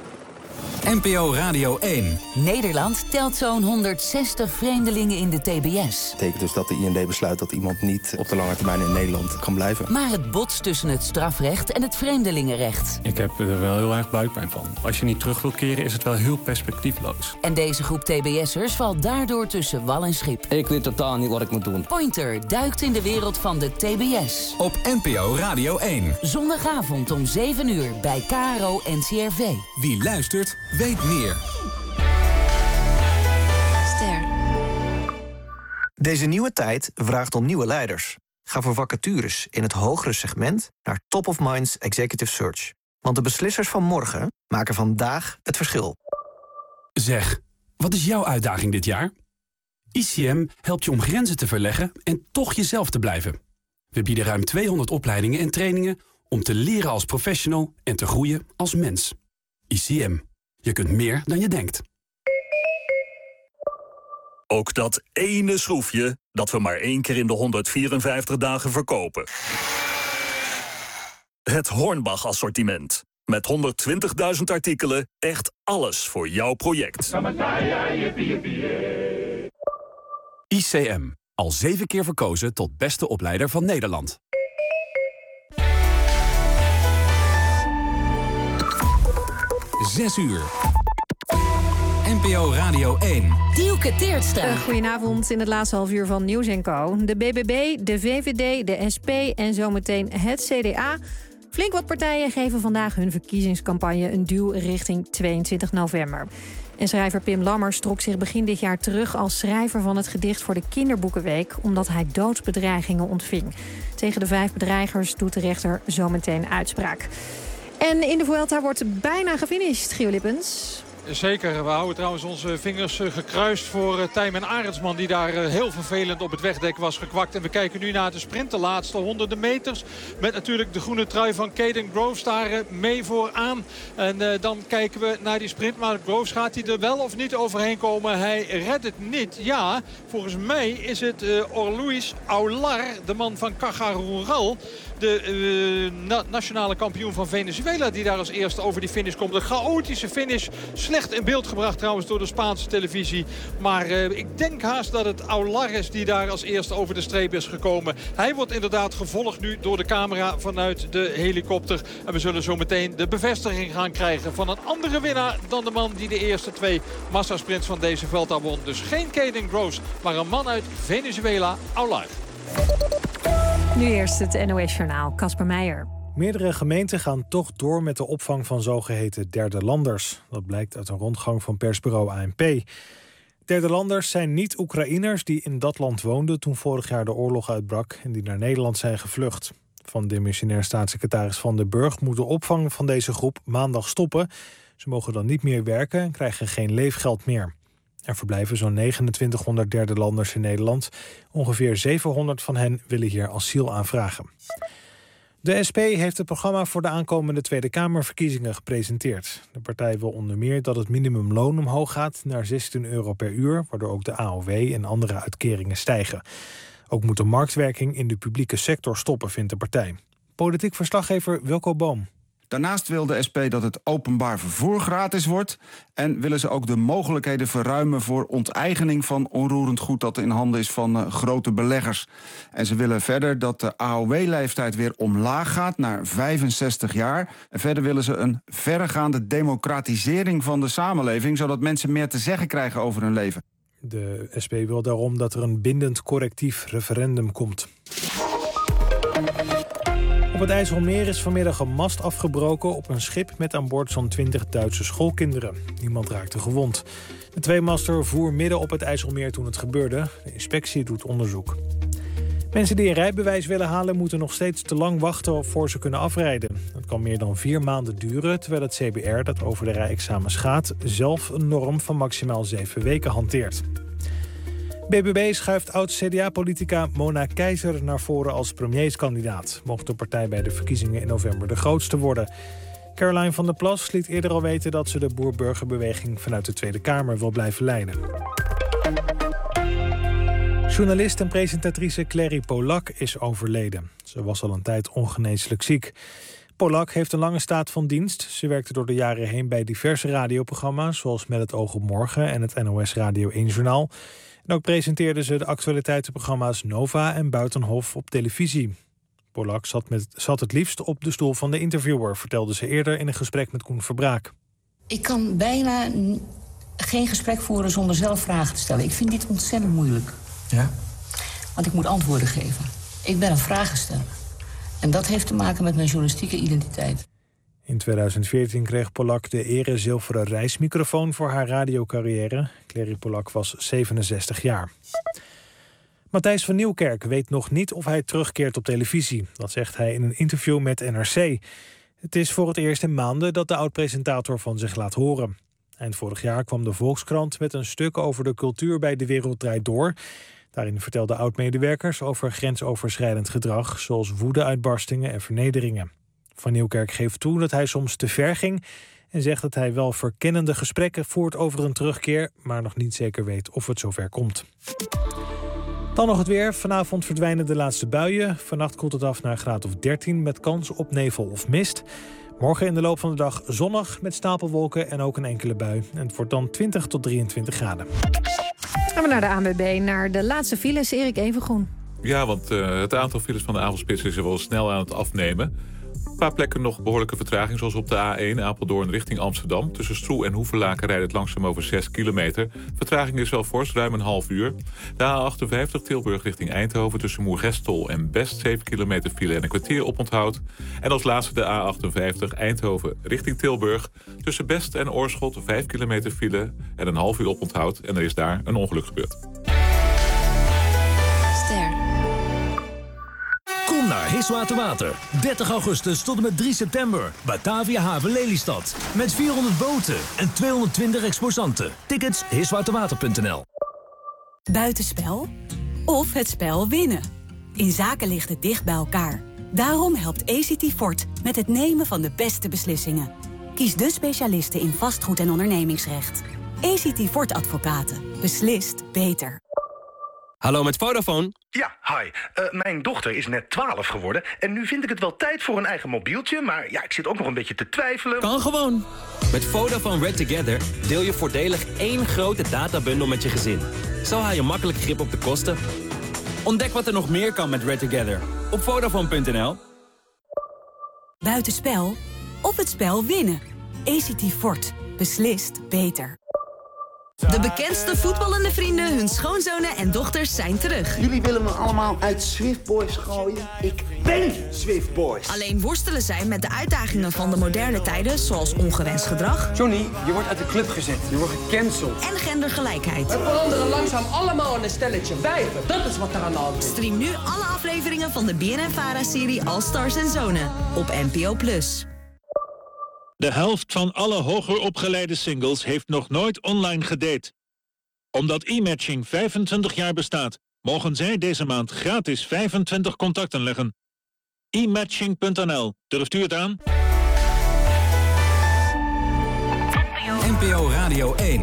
NPO Radio 1. Nederland telt zo'n 160 vreemdelingen in de TBS. Dat betekent dus dat de IND besluit dat iemand niet op de lange termijn in Nederland kan blijven. Maar het botst tussen het strafrecht en het vreemdelingenrecht. Ik heb er wel heel erg buikpijn van. Als je niet terug wilt keren is het wel heel perspectiefloos. En deze groep TBS'ers valt daardoor tussen wal en schip. Ik weet totaal niet wat ik moet doen. Pointer duikt in de wereld van de TBS. Op NPO Radio 1. Zondagavond om 7 uur bij KRO NCRV. Wie luistert, weet meer. Ster. Deze nieuwe tijd vraagt om nieuwe leiders. Ga voor vacatures in het hogere segment naar Top of Minds Executive Search. Want de beslissers van morgen maken vandaag het verschil. Zeg, wat is jouw uitdaging dit jaar? ICM helpt je om grenzen te verleggen en toch jezelf te blijven. We bieden ruim 200 opleidingen en trainingen om te leren als professional en te groeien als mens. ICM. Je kunt meer dan je denkt. Ook dat ene schroefje dat we maar 1 keer in de 154 dagen verkopen. Het Hornbach-assortiment. Met 120.000 artikelen, echt alles voor jouw project. ICM. Al 7 keer verkozen tot beste opleider van Nederland. Zes uur. NPO Radio 1. Dielke Teertstra. Goedenavond in het laatste half uur van Nieuws & Co. De BBB, de VVD, de SP en zometeen het CDA. Flink wat partijen geven vandaag hun verkiezingscampagne een duw richting 22 november. En schrijver Pim Lammers trok zich begin dit jaar terug als schrijver van het gedicht voor de Kinderboekenweek, omdat hij doodsbedreigingen ontving. Tegen de 5 bedreigers doet de rechter zometeen uitspraak. En in de Vuelta wordt bijna gefinished, Gio Lippens. Zeker, we houden trouwens onze vingers gekruist voor Tijmen Arendsman, die daar heel vervelend op het wegdek was gekwakt. En we kijken nu naar de sprint, de laatste honderden meters. Met natuurlijk de groene trui van Caden Groves daar mee vooraan. En dan kijken we naar die sprint. Maar Groves, gaat hij er wel of niet overheen komen? Hij redt het niet. Ja, volgens mij is het Orluis Aular, de man van Caja Rural, de nationale kampioen van Venezuela, die daar als eerste over die finish komt. Een chaotische finish. Slecht in beeld gebracht trouwens door de Spaanse televisie. Maar ik denk haast dat het Aular is die daar als eerste over de streep is gekomen. Hij wordt inderdaad gevolgd nu door de camera vanuit de helikopter. En we zullen zo meteen de bevestiging gaan krijgen van een andere winnaar dan de man die de eerste 2 massasprints van deze Vuelta won. Dus geen Caden Groves, maar een man uit Venezuela, Aular. Nu eerst het NOS-journaal, Casper Meijer. Meerdere gemeenten gaan toch door met de opvang van zogeheten derde landers. Dat blijkt uit een rondgang van persbureau ANP. Derde landers zijn niet Oekraïners die in dat land woonden toen vorig jaar de oorlog uitbrak en die naar Nederland zijn gevlucht. Van demissionair staatssecretaris Van den Burg moet de opvang van deze groep maandag stoppen. Ze mogen dan niet meer werken en krijgen geen leefgeld meer. Er verblijven zo'n 2900 derde landers in Nederland. Ongeveer 700 van hen willen hier asiel aanvragen. De SP heeft het programma voor de aankomende Tweede Kamerverkiezingen gepresenteerd. De partij wil onder meer dat het minimumloon omhoog gaat naar €16 per uur, waardoor ook de AOW en andere uitkeringen stijgen. Ook moet de marktwerking in de publieke sector stoppen, vindt de partij. Politiek verslaggever Wilco Boom. Daarnaast wil de SP dat het openbaar vervoer gratis wordt en willen ze ook de mogelijkheden verruimen voor onteigening van onroerend goed dat in handen is van grote beleggers. En ze willen verder dat de AOW-leeftijd weer omlaag gaat naar 65 jaar. En verder willen ze een verregaande democratisering van de samenleving, zodat mensen meer te zeggen krijgen over hun leven. De SP wil daarom dat er een bindend correctief referendum komt. Op het IJsselmeer is vanmiddag een mast afgebroken op een schip met aan boord zo'n 20 Duitse schoolkinderen. Niemand raakte gewond. De tweemaster voer midden op het IJsselmeer toen het gebeurde. De inspectie doet onderzoek. Mensen die een rijbewijs willen halen moeten nog steeds te lang wachten voor ze kunnen afrijden. Dat kan meer dan 4 maanden duren, terwijl het CBR, dat over de rijexamens gaat, zelf een norm van maximaal 7 weken hanteert. BBB schuift oud-CDA-politica Mona Keizer naar voren als premierskandidaat. Mocht de partij bij de verkiezingen in november de grootste worden. Caroline van der Plas liet eerder al weten dat ze de boer-burgerbeweging vanuit de Tweede Kamer wil blijven leiden. Journalist en presentatrice Clary Polak is overleden. Ze was al een tijd ongeneeslijk ziek. Polak heeft een lange staat van dienst. Ze werkte door de jaren heen bij diverse radioprogramma's, zoals Met het oog op morgen en het NOS Radio 1-journaal. En ook presenteerde ze de actualiteitenprogramma's Nova en Buitenhof op televisie. Polak zat het liefst op de stoel van de interviewer, vertelde ze eerder in een gesprek met Koen Verbraak. Ik kan bijna geen gesprek voeren zonder zelf vragen te stellen. Ik vind dit ontzettend moeilijk. Ja? Want ik moet antwoorden geven. Ik ben een vragensteller. En dat heeft te maken met mijn journalistieke identiteit. In 2014 kreeg Polak de ere zilveren reismicrofoon voor haar radiocarrière. Clary Polak was 67 jaar. Matthijs van Nieuwkerk weet nog niet of hij terugkeert op televisie. Dat zegt hij in een interview met NRC. Het is voor het eerst in maanden dat de oud-presentator van zich laat horen. Eind vorig jaar kwam de Volkskrant met een stuk over de cultuur bij De Wereld Draait Door. Daarin vertelden oud-medewerkers over grensoverschrijdend gedrag, zoals woede-uitbarstingen en vernederingen. Van Nieuwkerk geeft toe dat hij soms te ver ging en zegt dat hij wel verkennende gesprekken voert over een terugkeer, maar nog niet zeker weet of het zover komt. Dan nog het weer. Vanavond verdwijnen de laatste buien. Vannacht koelt het af naar een graad of 13 met kans op nevel of mist. Morgen in de loop van de dag zonnig met stapelwolken en ook een enkele bui. En het wordt dan 20 tot 23 graden. Gaan we naar de ANWB, naar de laatste files. Erik Evengroen. Ja, want het aantal files van de avondspits is er wel snel aan het afnemen. Een paar plekken nog behoorlijke vertraging, zoals op de A1 Apeldoorn richting Amsterdam. Tussen Stroe en Hoevelaken rijdt het langzaam over 6 kilometer. Vertraging is wel fors, ruim een half uur. De A58 Tilburg richting Eindhoven tussen Moergestel en Best 7 kilometer file en een kwartier oponthoud. En als laatste de A58 Eindhoven richting Tilburg. Tussen Best en Oorschot 5 kilometer file en een half uur oponthoud. En er is daar een ongeluk gebeurd. Kom naar Hiswaterwater. 30 augustus tot en met 3 september. Batavia Haven Lelystad. Met 400 boten en 220 exposanten. Tickets hiswaterwater.nl. Buitenspel of het spel winnen. In zaken ligt het dicht bij elkaar. Daarom helpt ACT Fort met het nemen van de beste beslissingen. Kies de specialisten in vastgoed en ondernemingsrecht. ACT Fort Advocaten. Beslist beter. Hallo, met Vodafone. Ja, hi. Mijn dochter is net 12 geworden en nu vind ik het wel tijd voor een eigen mobieltje, maar ja, ik zit ook nog een beetje te twijfelen. Kan gewoon. Met Vodafone Red Together deel je voordelig 1 grote databundel met je gezin. Zo haal je makkelijk grip op de kosten. Ontdek wat er nog meer kan met Red Together op Vodafone.nl. Buitenspel of het spel winnen. ACT Fort. Beslist beter. De bekendste voetballende vrienden, hun schoonzonen en dochters zijn terug. Jullie willen me allemaal uit Swift Boys gooien? Ik ben Swift Boys. Alleen worstelen zij met de uitdagingen van de moderne tijden, zoals ongewenst gedrag. Johnny, je wordt uit de club gezet. Je wordt gecanceld. En gendergelijkheid. We veranderen langzaam allemaal in een stelletje wijven. Dat is wat er aan de hand is. Stream nu alle afleveringen van de BNN-Vara-serie All Stars en Zonen op NPO+. De helft van alle hoger opgeleide singles heeft nog nooit online gedate. Omdat e-matching 25 jaar bestaat, mogen zij deze maand gratis 25 contacten leggen. e-matching.nl. Durft u het aan? NPO Radio 1.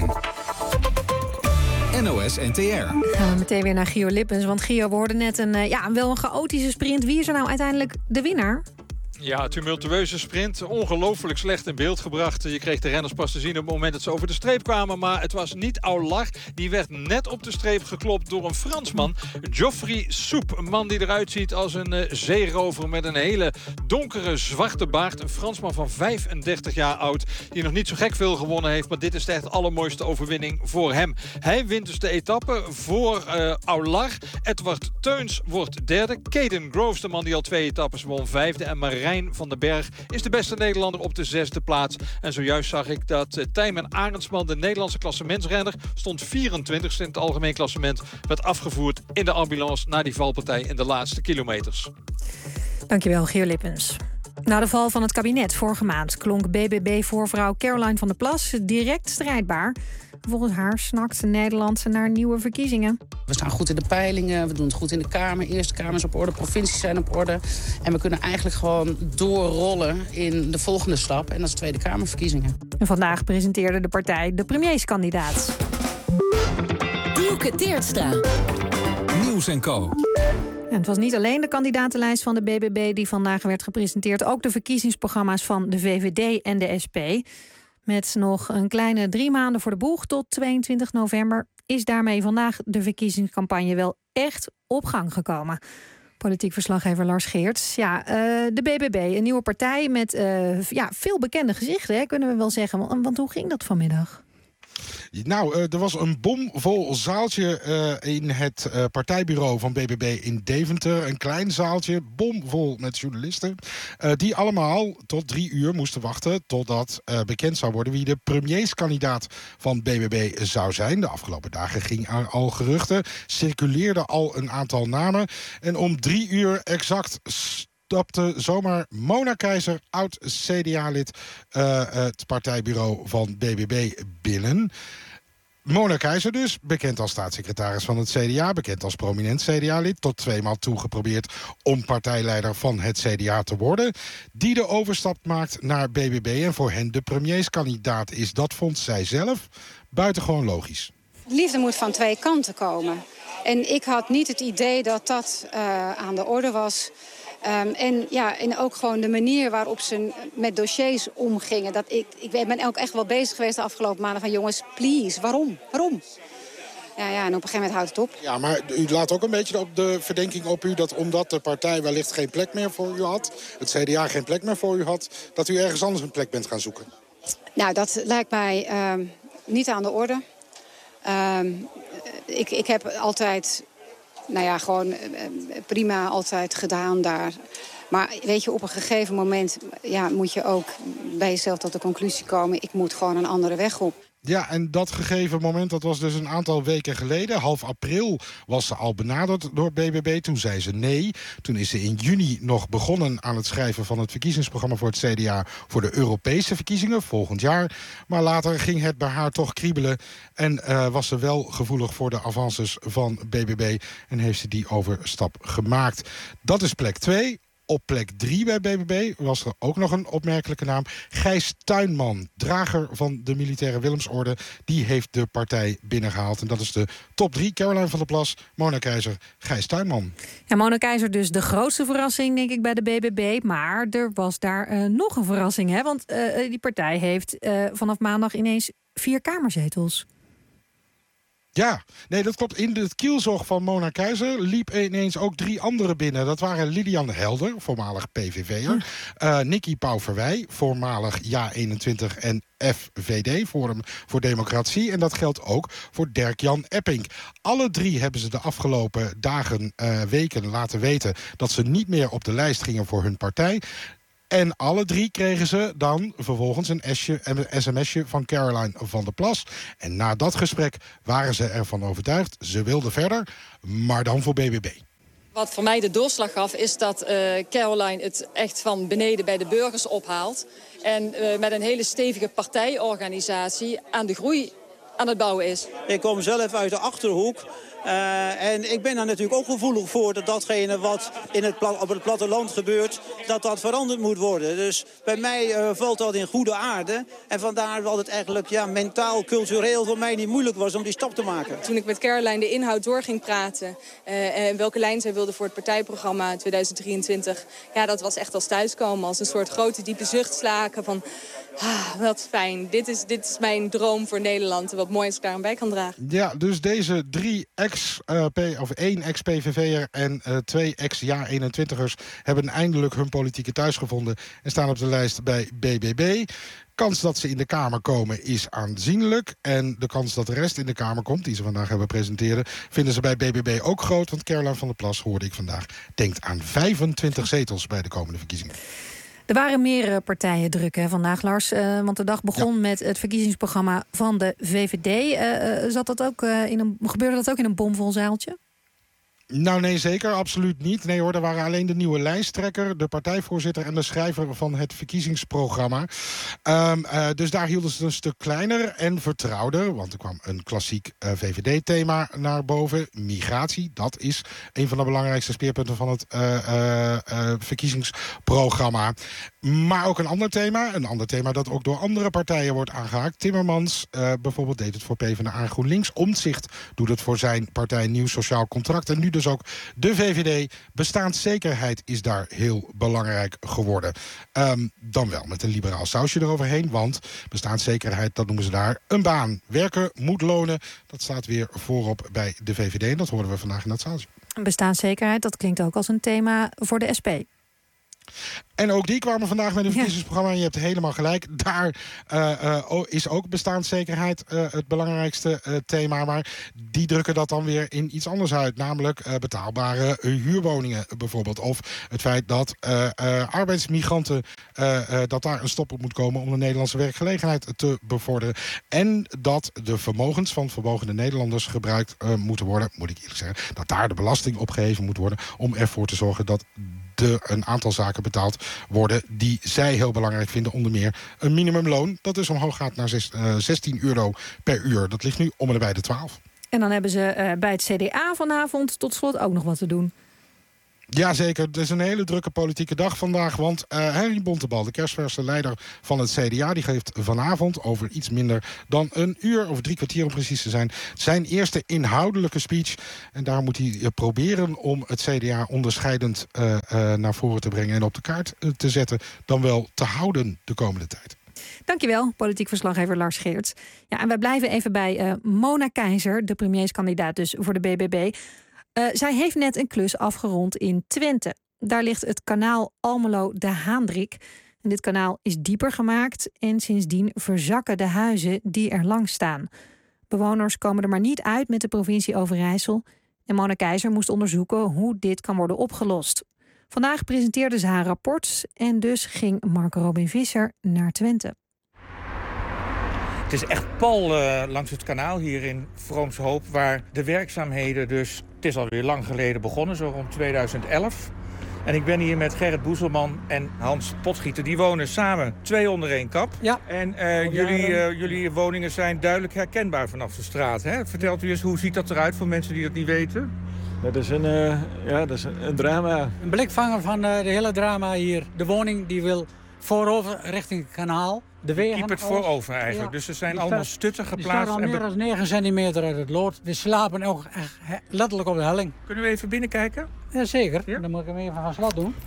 NOS NTR. Gaan we meteen weer naar Gio Lippens. Want Gio, we hoorden net wel een chaotische sprint. Wie is er nou uiteindelijk de winnaar? Ja, tumultueuze sprint. Ongelooflijk slecht in beeld gebracht. Je kreeg de renners pas te zien op het moment dat ze over de streep kwamen. Maar het was niet Aular. Die werd net op de streep geklopt door een Fransman. Geoffrey Soup. Een man die eruit ziet als een zeerover met een hele donkere zwarte baard. Een Fransman van 35 jaar oud. Die nog niet zo gek veel gewonnen heeft. Maar dit is de echt allermooiste overwinning voor hem. Hij wint dus de etappe voor Aular. Edward Teuns wordt derde. Caden Groves, de man die al 2 etappes won, 5e. En Marijn van den Berg is de beste Nederlander op de 6e plaats. En zojuist zag ik dat Tijmen Arendsman, de Nederlandse klassementsrenner, stond 24ste in het algemeen klassement, werd afgevoerd in de ambulance naar die valpartij in de laatste kilometers. Dankjewel, Gio Lippens. Na de val van het kabinet vorige maand klonk BBB-voorvrouw Caroline van der Plas direct strijdbaar. Volgens haar snakt Nederland naar nieuwe verkiezingen. We staan goed in de peilingen, we doen het goed in de Kamer. Eerste Kamer is op orde, provincies zijn op orde. En we kunnen eigenlijk gewoon doorrollen in de volgende stap. En dat is Tweede Kamerverkiezingen. En vandaag presenteerde de partij de premierskandidaat. Dielke Teertstra. Nieuws en Co. En het was niet alleen de kandidatenlijst van de BBB die vandaag werd gepresenteerd. Ook de verkiezingsprogramma's van de VVD en de SP. Met nog een kleine 3 maanden voor de boeg tot 22 november... is daarmee vandaag de verkiezingscampagne wel echt op gang gekomen. Politiek verslaggever Lars Geerts. Ja, de BBB, een nieuwe partij met veel bekende gezichten, hè, kunnen we wel zeggen. Want hoe ging dat vanmiddag? Nou, er was een bomvol zaaltje in het partijbureau van BBB in Deventer. Een klein zaaltje, bomvol met journalisten. Die allemaal tot 3 uur moesten wachten totdat bekend zou worden wie de premierskandidaat van BBB zou zijn. De afgelopen dagen ging er al geruchten, circuleerden al een aantal namen. En om 3 uur exact stapte zomaar Mona Keizer, oud-CDA-lid, het partijbureau van BBB binnen. Mona Keizer dus, bekend als staatssecretaris van het CDA, bekend als prominent CDA-lid, tot 2 maal toe geprobeerd om partijleider van het CDA te worden, die de overstap maakt naar BBB en voor hen de premierskandidaat is. Dat vond zij zelf buitengewoon logisch. Liefde moet van 2 kanten komen. En ik had niet het idee dat dat aan de orde was. En ook gewoon de manier waarop ze met dossiers omgingen. Dat ik ben ook echt wel bezig geweest de afgelopen maanden van... jongens, please, waarom? Ja, en op een gegeven moment houdt het op. Ja, maar u laat ook een beetje op de verdenking op u... dat omdat de partij wellicht geen plek meer voor u had... het CDA geen plek meer voor u had... dat u ergens anders een plek bent gaan zoeken. Nou, dat lijkt mij niet aan de orde. Ik heb altijd... gewoon prima altijd gedaan daar. Maar weet je, op een gegeven moment moet je ook bij jezelf tot de conclusie komen... ik moet gewoon een andere weg op. Ja, en dat gegeven moment, dat was dus een aantal weken geleden. Half april was ze al benaderd door BBB. Toen zei ze nee. Toen is ze in juni nog begonnen aan het schrijven van het verkiezingsprogramma voor het CDA... voor de Europese verkiezingen volgend jaar. Maar later ging het bij haar toch kriebelen. En was ze wel gevoelig voor de avances van BBB. En heeft ze die overstap gemaakt. Dat is plek 2. Op plek 3 bij BBB was er ook nog een opmerkelijke naam. Gijs Tuinman, drager van de militaire Willemsorde. Die heeft de partij binnengehaald. En dat is de top 3. Caroline van der Plas, Mona Keizer, Gijs Tuinman. Ja, Mona Keizer dus de grootste verrassing, denk ik, bij de BBB. Maar er was daar nog een verrassing. Hè? Want die partij heeft vanaf maandag ineens 4 kamerzetels. Ja, nee, dat klopt. In het kielzog van Mona Keizer liep ineens ook 3 anderen binnen. Dat waren Lilian Helder, voormalig PVV'er. Nicky Pauverwij, voormalig JA21 en FVD, Forum voor Democratie. En dat geldt ook voor Dirk-Jan Epping. Alle 3 hebben ze de afgelopen dagen, weken laten weten... dat ze niet meer op de lijst gingen voor hun partij. En alle 3 kregen ze dan vervolgens een sms'je van Caroline van der Plas. En na dat gesprek waren ze ervan overtuigd. Ze wilden verder, maar dan voor BBB. Wat voor mij de doorslag gaf, is dat Caroline het echt van beneden bij de burgers ophaalt. En met een hele stevige partijorganisatie aan de groei aan het bouwen is. Ik kom zelf uit de Achterhoek. En ik ben daar natuurlijk ook gevoelig voor dat datgene wat op het platteland gebeurt, dat veranderd moet worden. Dus bij mij valt dat in goede aarde. En vandaar dat het eigenlijk mentaal, cultureel voor mij niet moeilijk was om die stap te maken. Toen ik met Caroline de inhoud door ging praten, en welke lijn zij wilde voor het partijprogramma 2023... dat was echt als thuiskomen, als een soort grote diepe zucht slaken van... wat fijn, dit is mijn droom voor Nederland. Wat mooi als ik daar aan bij kan dragen. Ja, dus deze 3 één ex-PVV'er en 2 ex-JA21'ers... hebben eindelijk hun politieke thuis gevonden en staan op de lijst bij BBB. Kans dat ze in de Kamer komen is aanzienlijk. En de kans dat de rest in de Kamer komt, die ze vandaag hebben presenteren... vinden ze bij BBB ook groot. Want Caroline van der Plas, hoorde ik vandaag, denkt aan 25 zetels bij de komende verkiezingen. Er waren meer partijen druk vandaag, Lars. Want de dag begon met het verkiezingsprogramma van de VVD. Gebeurde dat ook in een bomvol zaaltje? Nou nee, zeker. Absoluut niet. Nee hoor, er waren alleen de nieuwe lijsttrekker, de partijvoorzitter en de schrijver van het verkiezingsprogramma. Dus daar hielden ze het een stuk kleiner en vertrouwder. Want er kwam een klassiek VVD-thema naar boven. Migratie, dat is een van de belangrijkste speerpunten van het verkiezingsprogramma. Maar ook een ander thema dat ook door andere partijen wordt aangehaakt. Timmermans bijvoorbeeld deed het voor PvdA en GroenLinks. Omtzigt doet het voor zijn partij Nieuw Sociaal Contract. En nu dus ook de VVD. Bestaanszekerheid is daar heel belangrijk geworden. Dan wel met een liberaal sausje eroverheen. Want bestaanszekerheid, dat noemen ze daar een baan. Werken moet lonen. Dat staat weer voorop bij de VVD. En dat hoorden we vandaag in dat zaaltje. Bestaanszekerheid, dat klinkt ook als een thema voor de SP. En ook die kwamen vandaag met een verkiezingsprogramma. En je hebt helemaal gelijk. Daar is ook bestaanszekerheid het belangrijkste thema. Maar die drukken dat dan weer in iets anders uit. Namelijk betaalbare huurwoningen bijvoorbeeld. Of het feit dat arbeidsmigranten, dat daar een stop op moet komen om de Nederlandse werkgelegenheid te bevorderen. En dat de vermogens van vermogende Nederlanders gebruikt moeten worden. Moet ik eerlijk zeggen. Dat daar de belasting opgeheven moet worden. Om ervoor te zorgen dat een aantal zaken betaald worden die zij heel belangrijk vinden. Onder meer een minimumloon dat dus omhoog gaat naar €16 per uur. Dat ligt nu om en bij de 12. En dan hebben ze bij het CDA vanavond tot slot ook nog wat te doen. Jazeker, het is een hele drukke politieke dag vandaag. Want Henry Bontebal, de kerstverse leider van het CDA... die geeft vanavond over iets minder dan een uur... of 3 kwartier om precies te zijn eerste inhoudelijke speech. En daar moet hij proberen om het CDA onderscheidend naar voren te brengen... en op de kaart te zetten, dan wel te houden de komende tijd. Dankjewel, politiek verslaggever Lars Geerts. Ja, en wij blijven even bij Mona Keizer, de premierskandidaat dus voor de BBB... zij heeft net een klus afgerond in Twente. Daar ligt het kanaal Almelo-De Haandrik. En dit kanaal is dieper gemaakt en sindsdien verzakken de huizen die er langs staan. Bewoners komen er maar niet uit met de provincie Overijssel. En Mona Keizer moest onderzoeken hoe dit kan worden opgelost. Vandaag presenteerde ze haar rapport en dus ging Marco Robin Visser naar Twente. Het is echt pal langs het kanaal hier in Vroomshoop, waar de werkzaamheden dus... Het is alweer lang geleden begonnen, zo rond 2011. En ik ben hier met Gerrit Boeselman en Hans Potgieter. Die wonen samen 2 onder 1 kap. Ja. En jullie woningen zijn duidelijk herkenbaar vanaf de straat. Hè? Vertelt u eens, hoe ziet dat eruit voor mensen die dat niet weten? Dat is een drama. Een blikvanger van de hele drama hier. De woning die wil voorover richting het kanaal. De wegen kiepert voorover eigenlijk. Ja. Dus er zijn allemaal stutten geplaatst. Die staan al meer dan 9 centimeter uit het lood. We slapen ook echt letterlijk op de helling. Kunnen we even binnenkijken? Jazeker. Ja? Dan moet ik hem even van slot doen.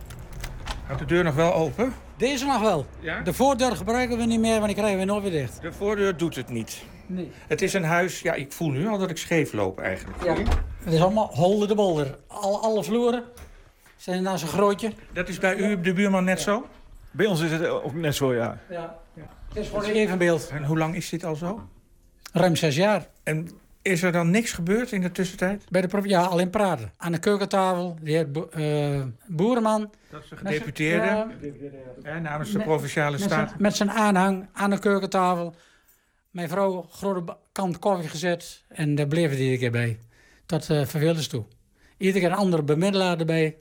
Gaat de deur nog wel open? Deze nog wel. Ja? De voordeur gebruiken we niet meer, want die krijgen we nooit weer dicht. De voordeur doet het niet? Nee. Het is een huis, ja, ik voel nu al dat ik scheef loop eigenlijk. Ja. Het is allemaal holder de bolder. Alle vloeren zijn naar zijn grootje. Dat is bij u, de buurman, net zo? Bij ons is het ook net zo, ja. Het is voor een evenbeeld. En hoe lang is dit al zo? Ruim 6 jaar. En is er dan niks gebeurd in de tussentijd? Ja, alleen praten. Aan de keukentafel, de heer Boerman. Dat is de gedeputeerde, namens de Provinciale Staten. Met zijn aanhang aan de keukentafel. Mijn vrouw grote kant koffie gezet en daar bleef het iedere keer bij. Tot verveelde ze toe. Iedere keer een andere bemiddelaar erbij.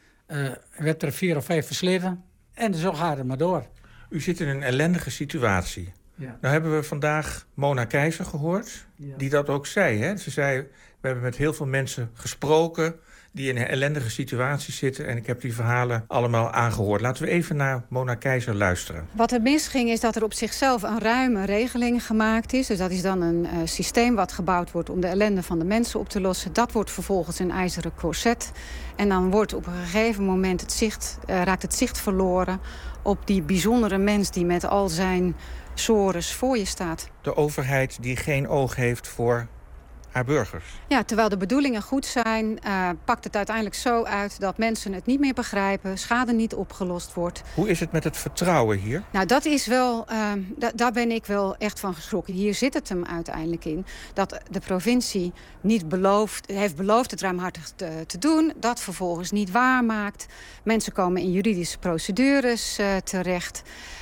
Werd er 4 of 5 versleten. En zo gaat het maar door. U zit in een ellendige situatie. Ja. Nou hebben we vandaag Mona Keizer gehoord, die dat ook zei. Hè? Ze zei, we hebben met heel veel mensen gesproken die in een ellendige situatie zitten. En ik heb die verhalen allemaal aangehoord. Laten we even naar Mona Keizer luisteren. Wat er misging is dat er op zichzelf een ruime regeling gemaakt is. Dus dat is dan een systeem wat gebouwd wordt om de ellende van de mensen op te lossen. Dat wordt vervolgens een ijzeren corset. En dan wordt op een gegeven moment raakt het zicht verloren op die bijzondere mens die met al zijn sores voor je staat. De overheid die geen oog heeft voor haar burgers. Ja, terwijl de bedoelingen goed zijn, pakt het uiteindelijk zo uit dat mensen het niet meer begrijpen, schade niet opgelost wordt. Hoe is het met het vertrouwen hier? Nou, dat is wel, daar ben ik wel echt van geschrokken. Hier zit het hem uiteindelijk in dat de provincie niet heeft beloofd het ruimhartig te doen, dat vervolgens niet waarmaakt. Mensen komen in juridische procedures terecht.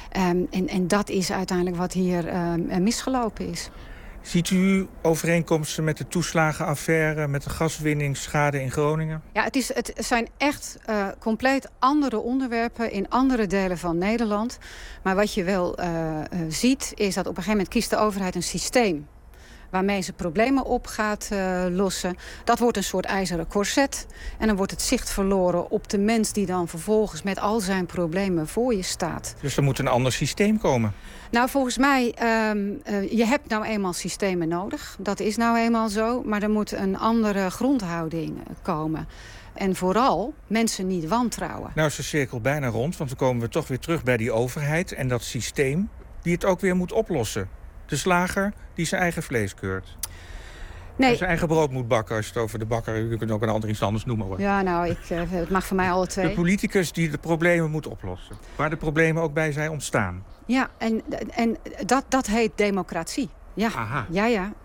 En dat is uiteindelijk wat hier misgelopen is. Ziet u overeenkomsten met de toeslagenaffaire, met de gaswinningsschade in Groningen? Ja, het zijn echt compleet andere onderwerpen in andere delen van Nederland. Maar wat je wel ziet, is dat op een gegeven moment kiest de overheid een systeem waarmee ze problemen op gaat lossen. Dat wordt een soort ijzeren corset. En dan wordt het zicht verloren op de mens die dan vervolgens met al zijn problemen voor je staat. Dus er moet een ander systeem komen? Nou, volgens mij, je hebt nou eenmaal systemen nodig. Dat is nou eenmaal zo. Maar er moet een andere grondhouding komen. En vooral mensen niet wantrouwen. Nou is de cirkel bijna rond, want dan komen we toch weer terug bij die overheid en dat systeem die het ook weer moet oplossen. De slager die zijn eigen vlees keurt. Nee. En zijn eigen brood moet bakken als je het over de bakker... U kunt ook een ander iets anders noemen hoor. Ja, nou, het mag voor mij alle twee. De politicus die de problemen moet oplossen. Waar de problemen ook bij zijn ontstaan. Ja, en dat heet democratie. Ja, aha. Ja.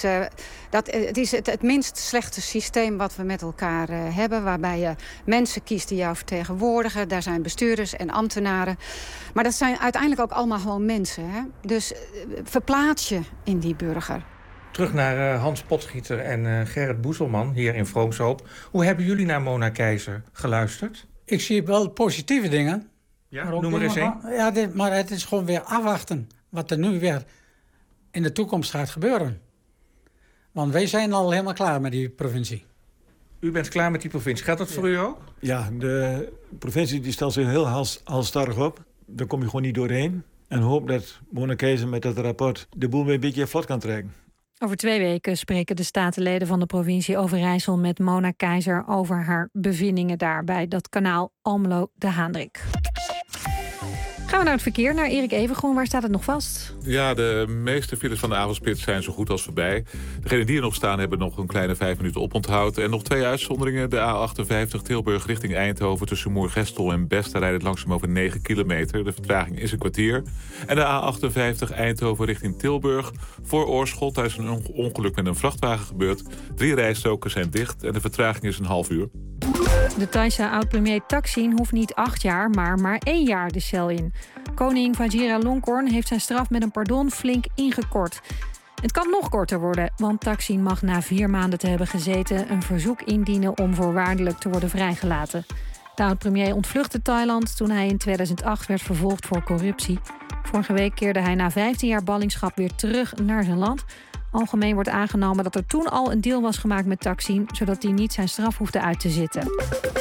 Het is het minst slechte systeem wat we met elkaar hebben. Waarbij je mensen kiest die jou vertegenwoordigen. Daar zijn bestuurders en ambtenaren. Maar dat zijn uiteindelijk ook allemaal gewoon mensen. Hè? Dus verplaats je in die burger. Terug naar Hans Potgieter en Gerrit Boeselman hier in Vroomshoop. Hoe hebben jullie naar Mona Keizer geluisterd? Ik zie wel positieve dingen. Ja, noem er eens één. Ja, maar het is gewoon weer afwachten wat er nu weer in de toekomst gaat gebeuren. Want wij zijn al helemaal klaar met die provincie. U bent klaar met die provincie. Gaat dat voor u ook? Ja, de provincie die stelt zich heel halstarrig op. Daar kom je gewoon niet doorheen. En hoop dat Mona Keizer met dat rapport de boel weer een beetje vlot kan trekken. Over 2 weken spreken de statenleden van de provincie Overijssel met Mona Keizer over haar bevindingen daar bij dat kanaal Almelo-De Haandrik. Gaan we naar het verkeer, naar Erik Evengroen. Waar staat het nog vast? Ja, de meeste files van de avondspits zijn zo goed als voorbij. Degenen die er nog staan hebben nog een kleine 5 minuten oponthoud. En nog 2 uitzonderingen. De A58 Tilburg richting Eindhoven tussen Moergestel en Best. Daar rijdt het langzaam over 9 kilometer. De vertraging is een kwartier. En de A58 Eindhoven richting Tilburg. Voor Oorschot, daar is een ongeluk met een vrachtwagen gebeurd. 3 rijstroken zijn dicht en de vertraging is een half uur. De Thaise oud-premier Thaksin hoeft niet 8 jaar, maar 1 jaar de cel in. Koning Vajiralongkorn heeft zijn straf met een pardon flink ingekort. Het kan nog korter worden, want Thaksin mag na 4 maanden te hebben gezeten een verzoek indienen om voorwaardelijk te worden vrijgelaten. De oud-premier ontvluchtte Thailand toen hij in 2008 werd vervolgd voor corruptie. Vorige week keerde hij na 15 jaar ballingschap weer terug naar zijn land. Algemeen wordt aangenomen dat er toen al een deal was gemaakt met Thaksin, zodat hij niet zijn straf hoefde uit te zitten.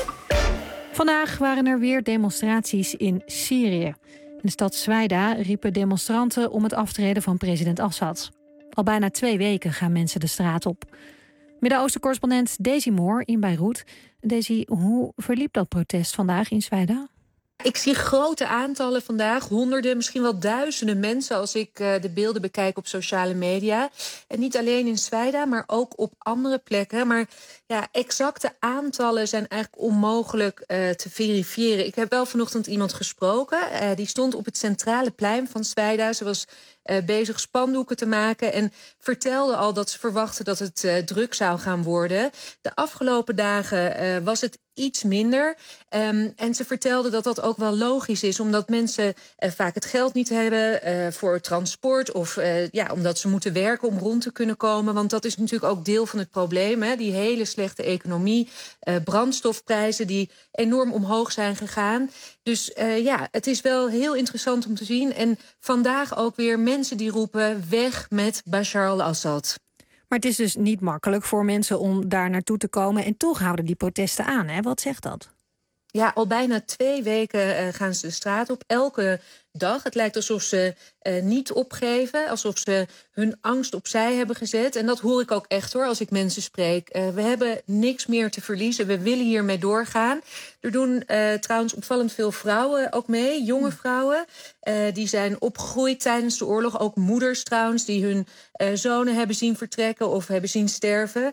Vandaag waren er weer demonstraties in Syrië. In de stad Zwijda riepen demonstranten om het aftreden van president Assad. Al bijna 2 weken gaan mensen de straat op. Midden-Oosten-correspondent Daisy Moore in Beirut. Daisy, hoe verliep dat protest vandaag in Zwijda? Ik zie grote aantallen vandaag, honderden, misschien wel duizenden mensen als ik de beelden bekijk op sociale media. En niet alleen in Zwijda, maar ook op andere plekken. Maar ja, exacte aantallen zijn eigenlijk onmogelijk te verifiëren. Ik heb wel vanochtend iemand gesproken. Die stond op het centrale plein van Zwijda. Ze was bezig spandoeken te maken en vertelde al dat ze verwachten dat het druk zou gaan worden. De afgelopen dagen was het iets minder. En ze vertelde dat dat ook wel logisch is, omdat mensen vaak het geld niet hebben voor transport of omdat ze moeten werken om rond te kunnen komen. Want dat is natuurlijk ook deel van het probleem. Hè? Die hele slechte economie, brandstofprijzen die enorm omhoog zijn gegaan. Dus het is wel heel interessant om te zien. En vandaag ook weer mensen die roepen weg met Bashar al-Assad. Maar het is dus niet makkelijk voor mensen om daar naartoe te komen. En toch houden die protesten aan. Hè? Wat zegt dat? Ja, al bijna 2 weken gaan ze de straat op. Elke dag. Het lijkt alsof ze niet opgeven. Alsof ze hun angst opzij hebben gezet. En dat hoor ik ook echt hoor, als ik mensen spreek. We hebben niks meer te verliezen. We willen hiermee doorgaan. Er doen trouwens opvallend veel vrouwen ook mee. Jonge vrouwen. Die zijn opgegroeid tijdens de oorlog. Ook moeders trouwens, die hun zonen hebben zien vertrekken of hebben zien sterven.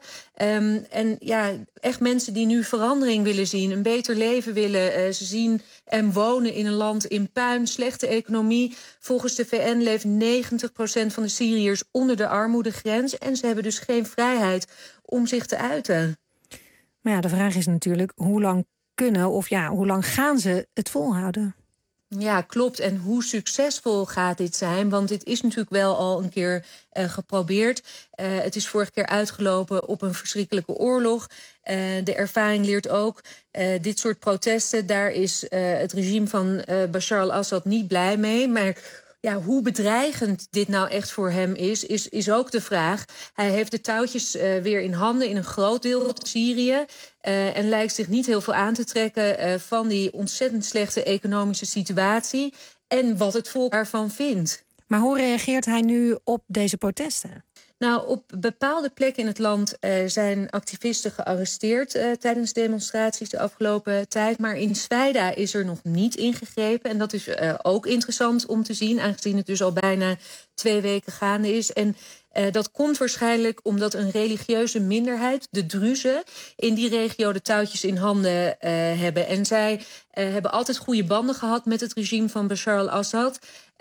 En ja, echt mensen die nu verandering willen zien. Een beter leven willen. Ze zien en wonen in een land in puin. Slechte economie. Volgens de VN leeft 90% van de Syriërs onder de armoedegrens. En ze hebben dus geen vrijheid om zich te uiten. Maar ja, de vraag is natuurlijk hoe lang kunnen of hoe lang gaan ze het volhouden? Ja, klopt. En hoe succesvol gaat dit zijn? Want dit is natuurlijk wel al een keer geprobeerd. Het is vorige keer uitgelopen op een verschrikkelijke oorlog. De ervaring leert ook, dit soort protesten, daar is het regime van Bashar al-Assad niet blij mee. Maar ja, hoe bedreigend dit nou echt voor hem is ook de vraag. Hij heeft de touwtjes weer in handen in een groot deel van Syrië. En lijkt zich niet heel veel aan te trekken van die ontzettend slechte economische situatie. En wat het volk daarvan vindt. Maar hoe reageert hij nu op deze protesten? Nou, op bepaalde plekken in het land zijn activisten gearresteerd tijdens demonstraties de afgelopen tijd. Maar in Zwijda is er nog niet ingegrepen. En dat is ook interessant om te zien, aangezien het dus al bijna 2 weken gaande is. En dat komt waarschijnlijk omdat een religieuze minderheid, de Druzen, in die regio de touwtjes in handen hebben. En zij hebben altijd goede banden gehad met het regime van Bashar al-Assad.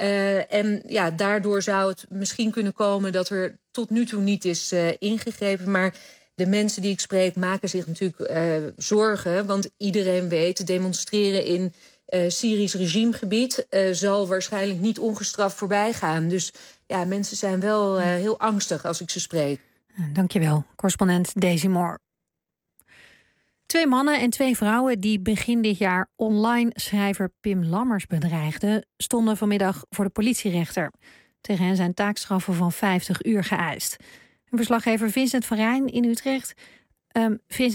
En ja, daardoor zou het misschien kunnen komen dat er tot nu toe niet is ingegrepen. Maar de mensen die ik spreek maken zich natuurlijk zorgen. Want iedereen weet, demonstreren in Syrisch regimegebied zal waarschijnlijk niet ongestraft voorbij gaan. Dus ja, mensen zijn wel heel angstig als ik ze spreek. Dankjewel, correspondent Daisy Moore. 2 mannen en 2 vrouwen die begin dit jaar online schrijver Pim Lammers bedreigden, stonden vanmiddag voor de politierechter. Tegen hen zijn taakstraffen van 50 uur geëist. Verslaggever Vincent van Rijn in Utrecht. Vincent,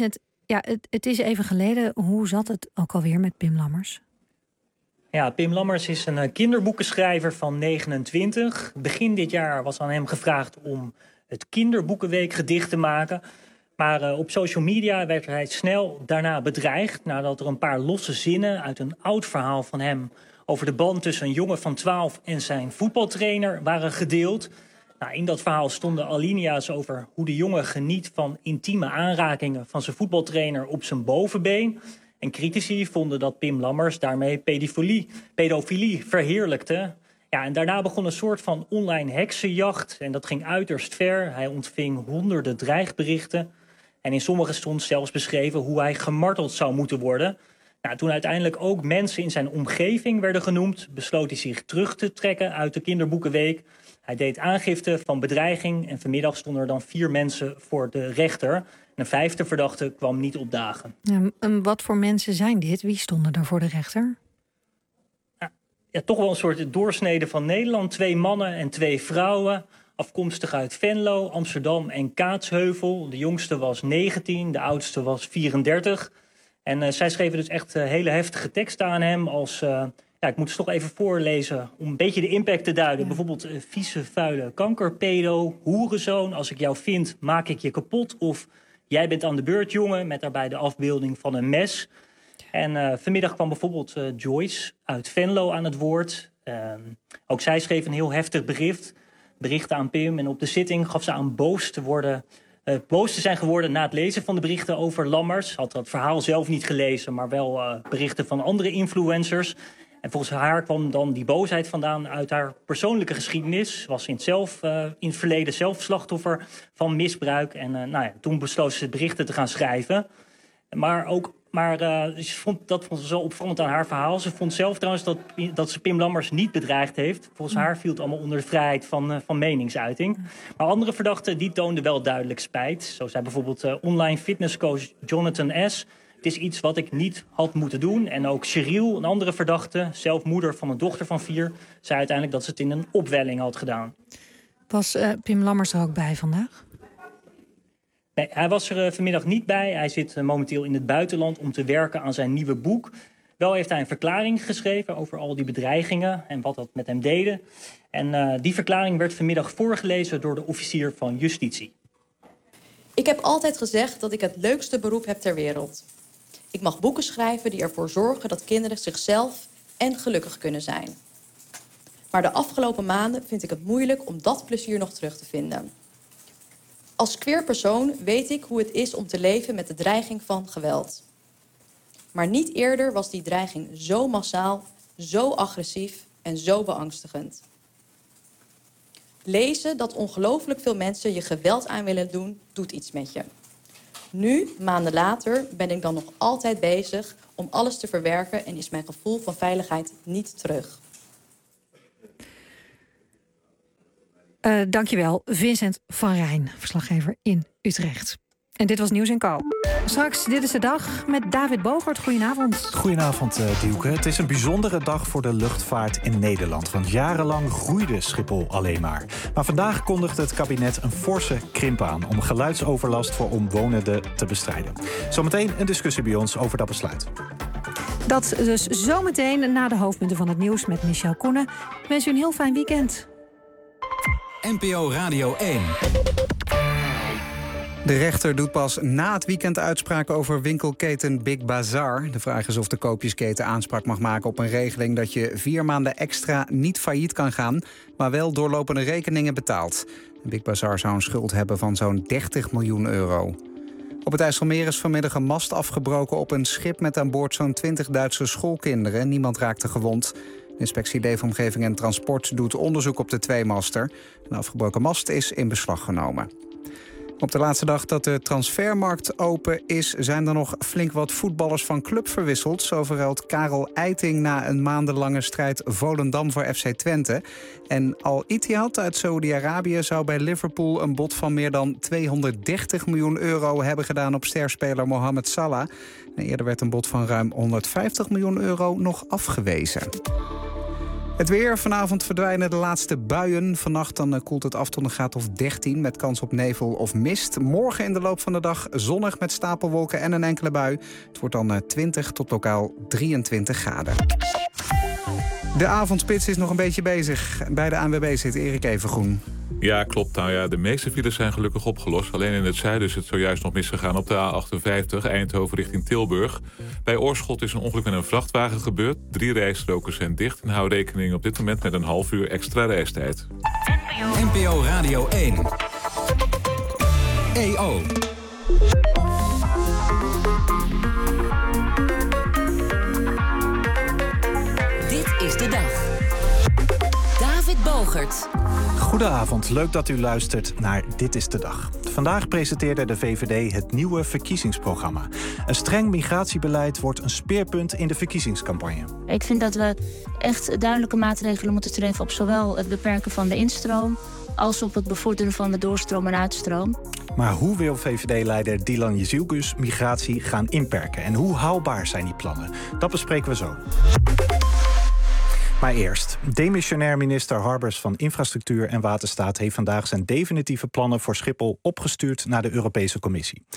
het is even geleden. Hoe zat het ook alweer met Pim Lammers? Ja, Pim Lammers is een kinderboekenschrijver van 29. Begin dit jaar was aan hem gevraagd om het kinderboekenweekgedicht te maken. Maar op social media werd hij snel daarna bedreigd, nadat er een paar losse zinnen uit een oud verhaal van hem over de band tussen een jongen van 12 en zijn voetbaltrainer waren gedeeld. Nou, in dat verhaal stonden alinea's over hoe de jongen geniet van intieme aanrakingen van zijn voetbaltrainer op zijn bovenbeen. En critici vonden dat Pim Lammers daarmee pedofilie verheerlijkte. Ja, en daarna begon een soort van online heksenjacht en dat ging uiterst ver. Hij ontving honderden dreigberichten. En in sommige stond zelfs beschreven hoe hij gemarteld zou moeten worden. Nou, toen uiteindelijk ook mensen in zijn omgeving werden genoemd, besloot hij zich terug te trekken uit de kinderboekenweek. Hij deed aangifte van bedreiging en vanmiddag stonden er dan 4 mensen voor de rechter. Een 5e verdachte kwam niet opdagen. En wat voor mensen zijn dit? Wie stonden er voor de rechter? Ja, toch wel een soort doorsnede van Nederland. 2 mannen en 2 vrouwen. Afkomstig uit Venlo, Amsterdam en Kaatsheuvel. De jongste was 19, de oudste was 34. En zij schreven dus echt hele heftige teksten aan hem als... ik moet het toch even voorlezen om een beetje de impact te duiden. Bijvoorbeeld vieze, vuile kankerpedo, hoerenzoon. Als ik jou vind, maak ik je kapot. Of jij bent aan de beurt, jongen, met daarbij de afbeelding van een mes. En vanmiddag kwam bijvoorbeeld Joyce uit Venlo aan het woord. Ook zij schreef een heel heftig bericht aan Pim. En op de zitting gaf ze aan boos te zijn geworden na het lezen van de berichten over Lammers. Had dat verhaal zelf niet gelezen, maar wel berichten van andere influencers. En volgens haar kwam dan die boosheid vandaan uit haar persoonlijke geschiedenis. Was in het verleden zelf slachtoffer van misbruik. En toen besloot ze berichten te gaan schrijven. Maar ze vond ze zo opvallend aan haar verhaal. Ze vond zelf trouwens dat ze Pim Lammers niet bedreigd heeft. Volgens haar viel het allemaal onder de vrijheid van meningsuiting. Maar andere verdachten die toonden wel duidelijk spijt. Zo zei bijvoorbeeld online fitnesscoach Jonathan S. Het is iets wat ik niet had moeten doen. En ook Cheryl, een andere verdachte, zelf moeder van een dochter van 4... zei uiteindelijk dat ze het in een opwelling had gedaan. Was Pim Lammers er ook bij vandaag? Nee, hij was er vanmiddag niet bij. Hij zit momenteel in het buitenland om te werken aan zijn nieuwe boek. Wel heeft hij een verklaring geschreven over al die bedreigingen en wat dat met hem deden. En die verklaring werd vanmiddag voorgelezen door de officier van justitie. Ik heb altijd gezegd dat ik het leukste beroep heb ter wereld. Ik mag boeken schrijven die ervoor zorgen dat kinderen zichzelf en gelukkig kunnen zijn. Maar de afgelopen maanden vind ik het moeilijk om dat plezier nog terug te vinden. Als queer persoon weet ik hoe het is om te leven met de dreiging van geweld. Maar niet eerder was die dreiging zo massaal, zo agressief en zo beangstigend. Lezen dat ongelooflijk veel mensen je geweld aan willen doen, doet iets met je. Nu, maanden later, ben ik dan nog altijd bezig om alles te verwerken en is mijn gevoel van veiligheid niet terug. Dankjewel, Vincent van Rijn, verslaggever in Utrecht. En dit was Nieuws & Co. Straks, dit is de dag met David Bogert. Goedenavond. Goedenavond, Dielke. Het is een bijzondere dag voor de luchtvaart in Nederland. Want jarenlang groeide Schiphol alleen maar. Maar vandaag kondigde het kabinet een forse krimp aan om geluidsoverlast voor omwonenden te bestrijden. Zometeen een discussie bij ons over dat besluit. Dat dus zometeen na de hoofdpunten van het nieuws met Michel Koenen. Ik wens u een heel fijn weekend. NPO Radio 1. De rechter doet pas na het weekend uitspraak over winkelketen Big Bazaar. De vraag is of de koopjesketen aanspraak mag maken op een regeling dat je 4 maanden extra niet failliet kan gaan, maar wel doorlopende rekeningen betaalt. Big Bazaar zou een schuld hebben van zo'n 30 miljoen euro. Op het IJsselmeer is vanmiddag een mast afgebroken op een schip met aan boord zo'n 20 Duitse schoolkinderen. Niemand raakte gewond. De inspectie Leefomgeving en Transport doet onderzoek op de tweemaster. De afgebroken mast is in beslag genomen. Op de laatste dag dat de transfermarkt open is, zijn er nog flink wat voetballers van club verwisseld. Zo verruilt Karel Eiting na een maandenlange strijd Volendam voor FC Twente. En Al Ittihad uit Saoedi-Arabië zou bij Liverpool een bod van meer dan 230 miljoen euro hebben gedaan op sterspeler Mohamed Salah. En eerder werd een bod van ruim 150 miljoen euro nog afgewezen. Het weer. Vanavond verdwijnen de laatste buien. Vannacht dan koelt het af tot een graad of 13 met kans op nevel of mist. Morgen in de loop van de dag zonnig met stapelwolken en een enkele bui. Het wordt dan 20 tot lokaal 23 graden. De avondspits is nog een beetje bezig. Bij de ANWB zit Erik Evengroen. Ja, klopt. Nou ja, de meeste files zijn gelukkig opgelost. Alleen in het zuiden is het zojuist nog misgegaan op de A58 Eindhoven richting Tilburg. Bij Oorschot is een ongeluk met een vrachtwagen gebeurd. 3 rijstroken zijn dicht en hou rekening op dit moment met een half uur extra reistijd. NPO Radio 1. EO. Dit is de dag. David Bogert. Goedenavond, leuk dat u luistert naar Dit is de Dag. Vandaag presenteerde de VVD het nieuwe verkiezingsprogramma. Een streng migratiebeleid wordt een speerpunt in de verkiezingscampagne. Ik vind dat we echt duidelijke maatregelen moeten treffen op zowel het beperken van de instroom als op het bevorderen van de doorstroom en uitstroom. Maar hoe wil VVD-leider Dylan Jezielkus migratie gaan inperken? En hoe haalbaar zijn die plannen? Dat bespreken we zo. Maar eerst, demissionair minister Harbers van Infrastructuur en Waterstaat heeft vandaag zijn definitieve plannen voor Schiphol opgestuurd naar de Europese Commissie.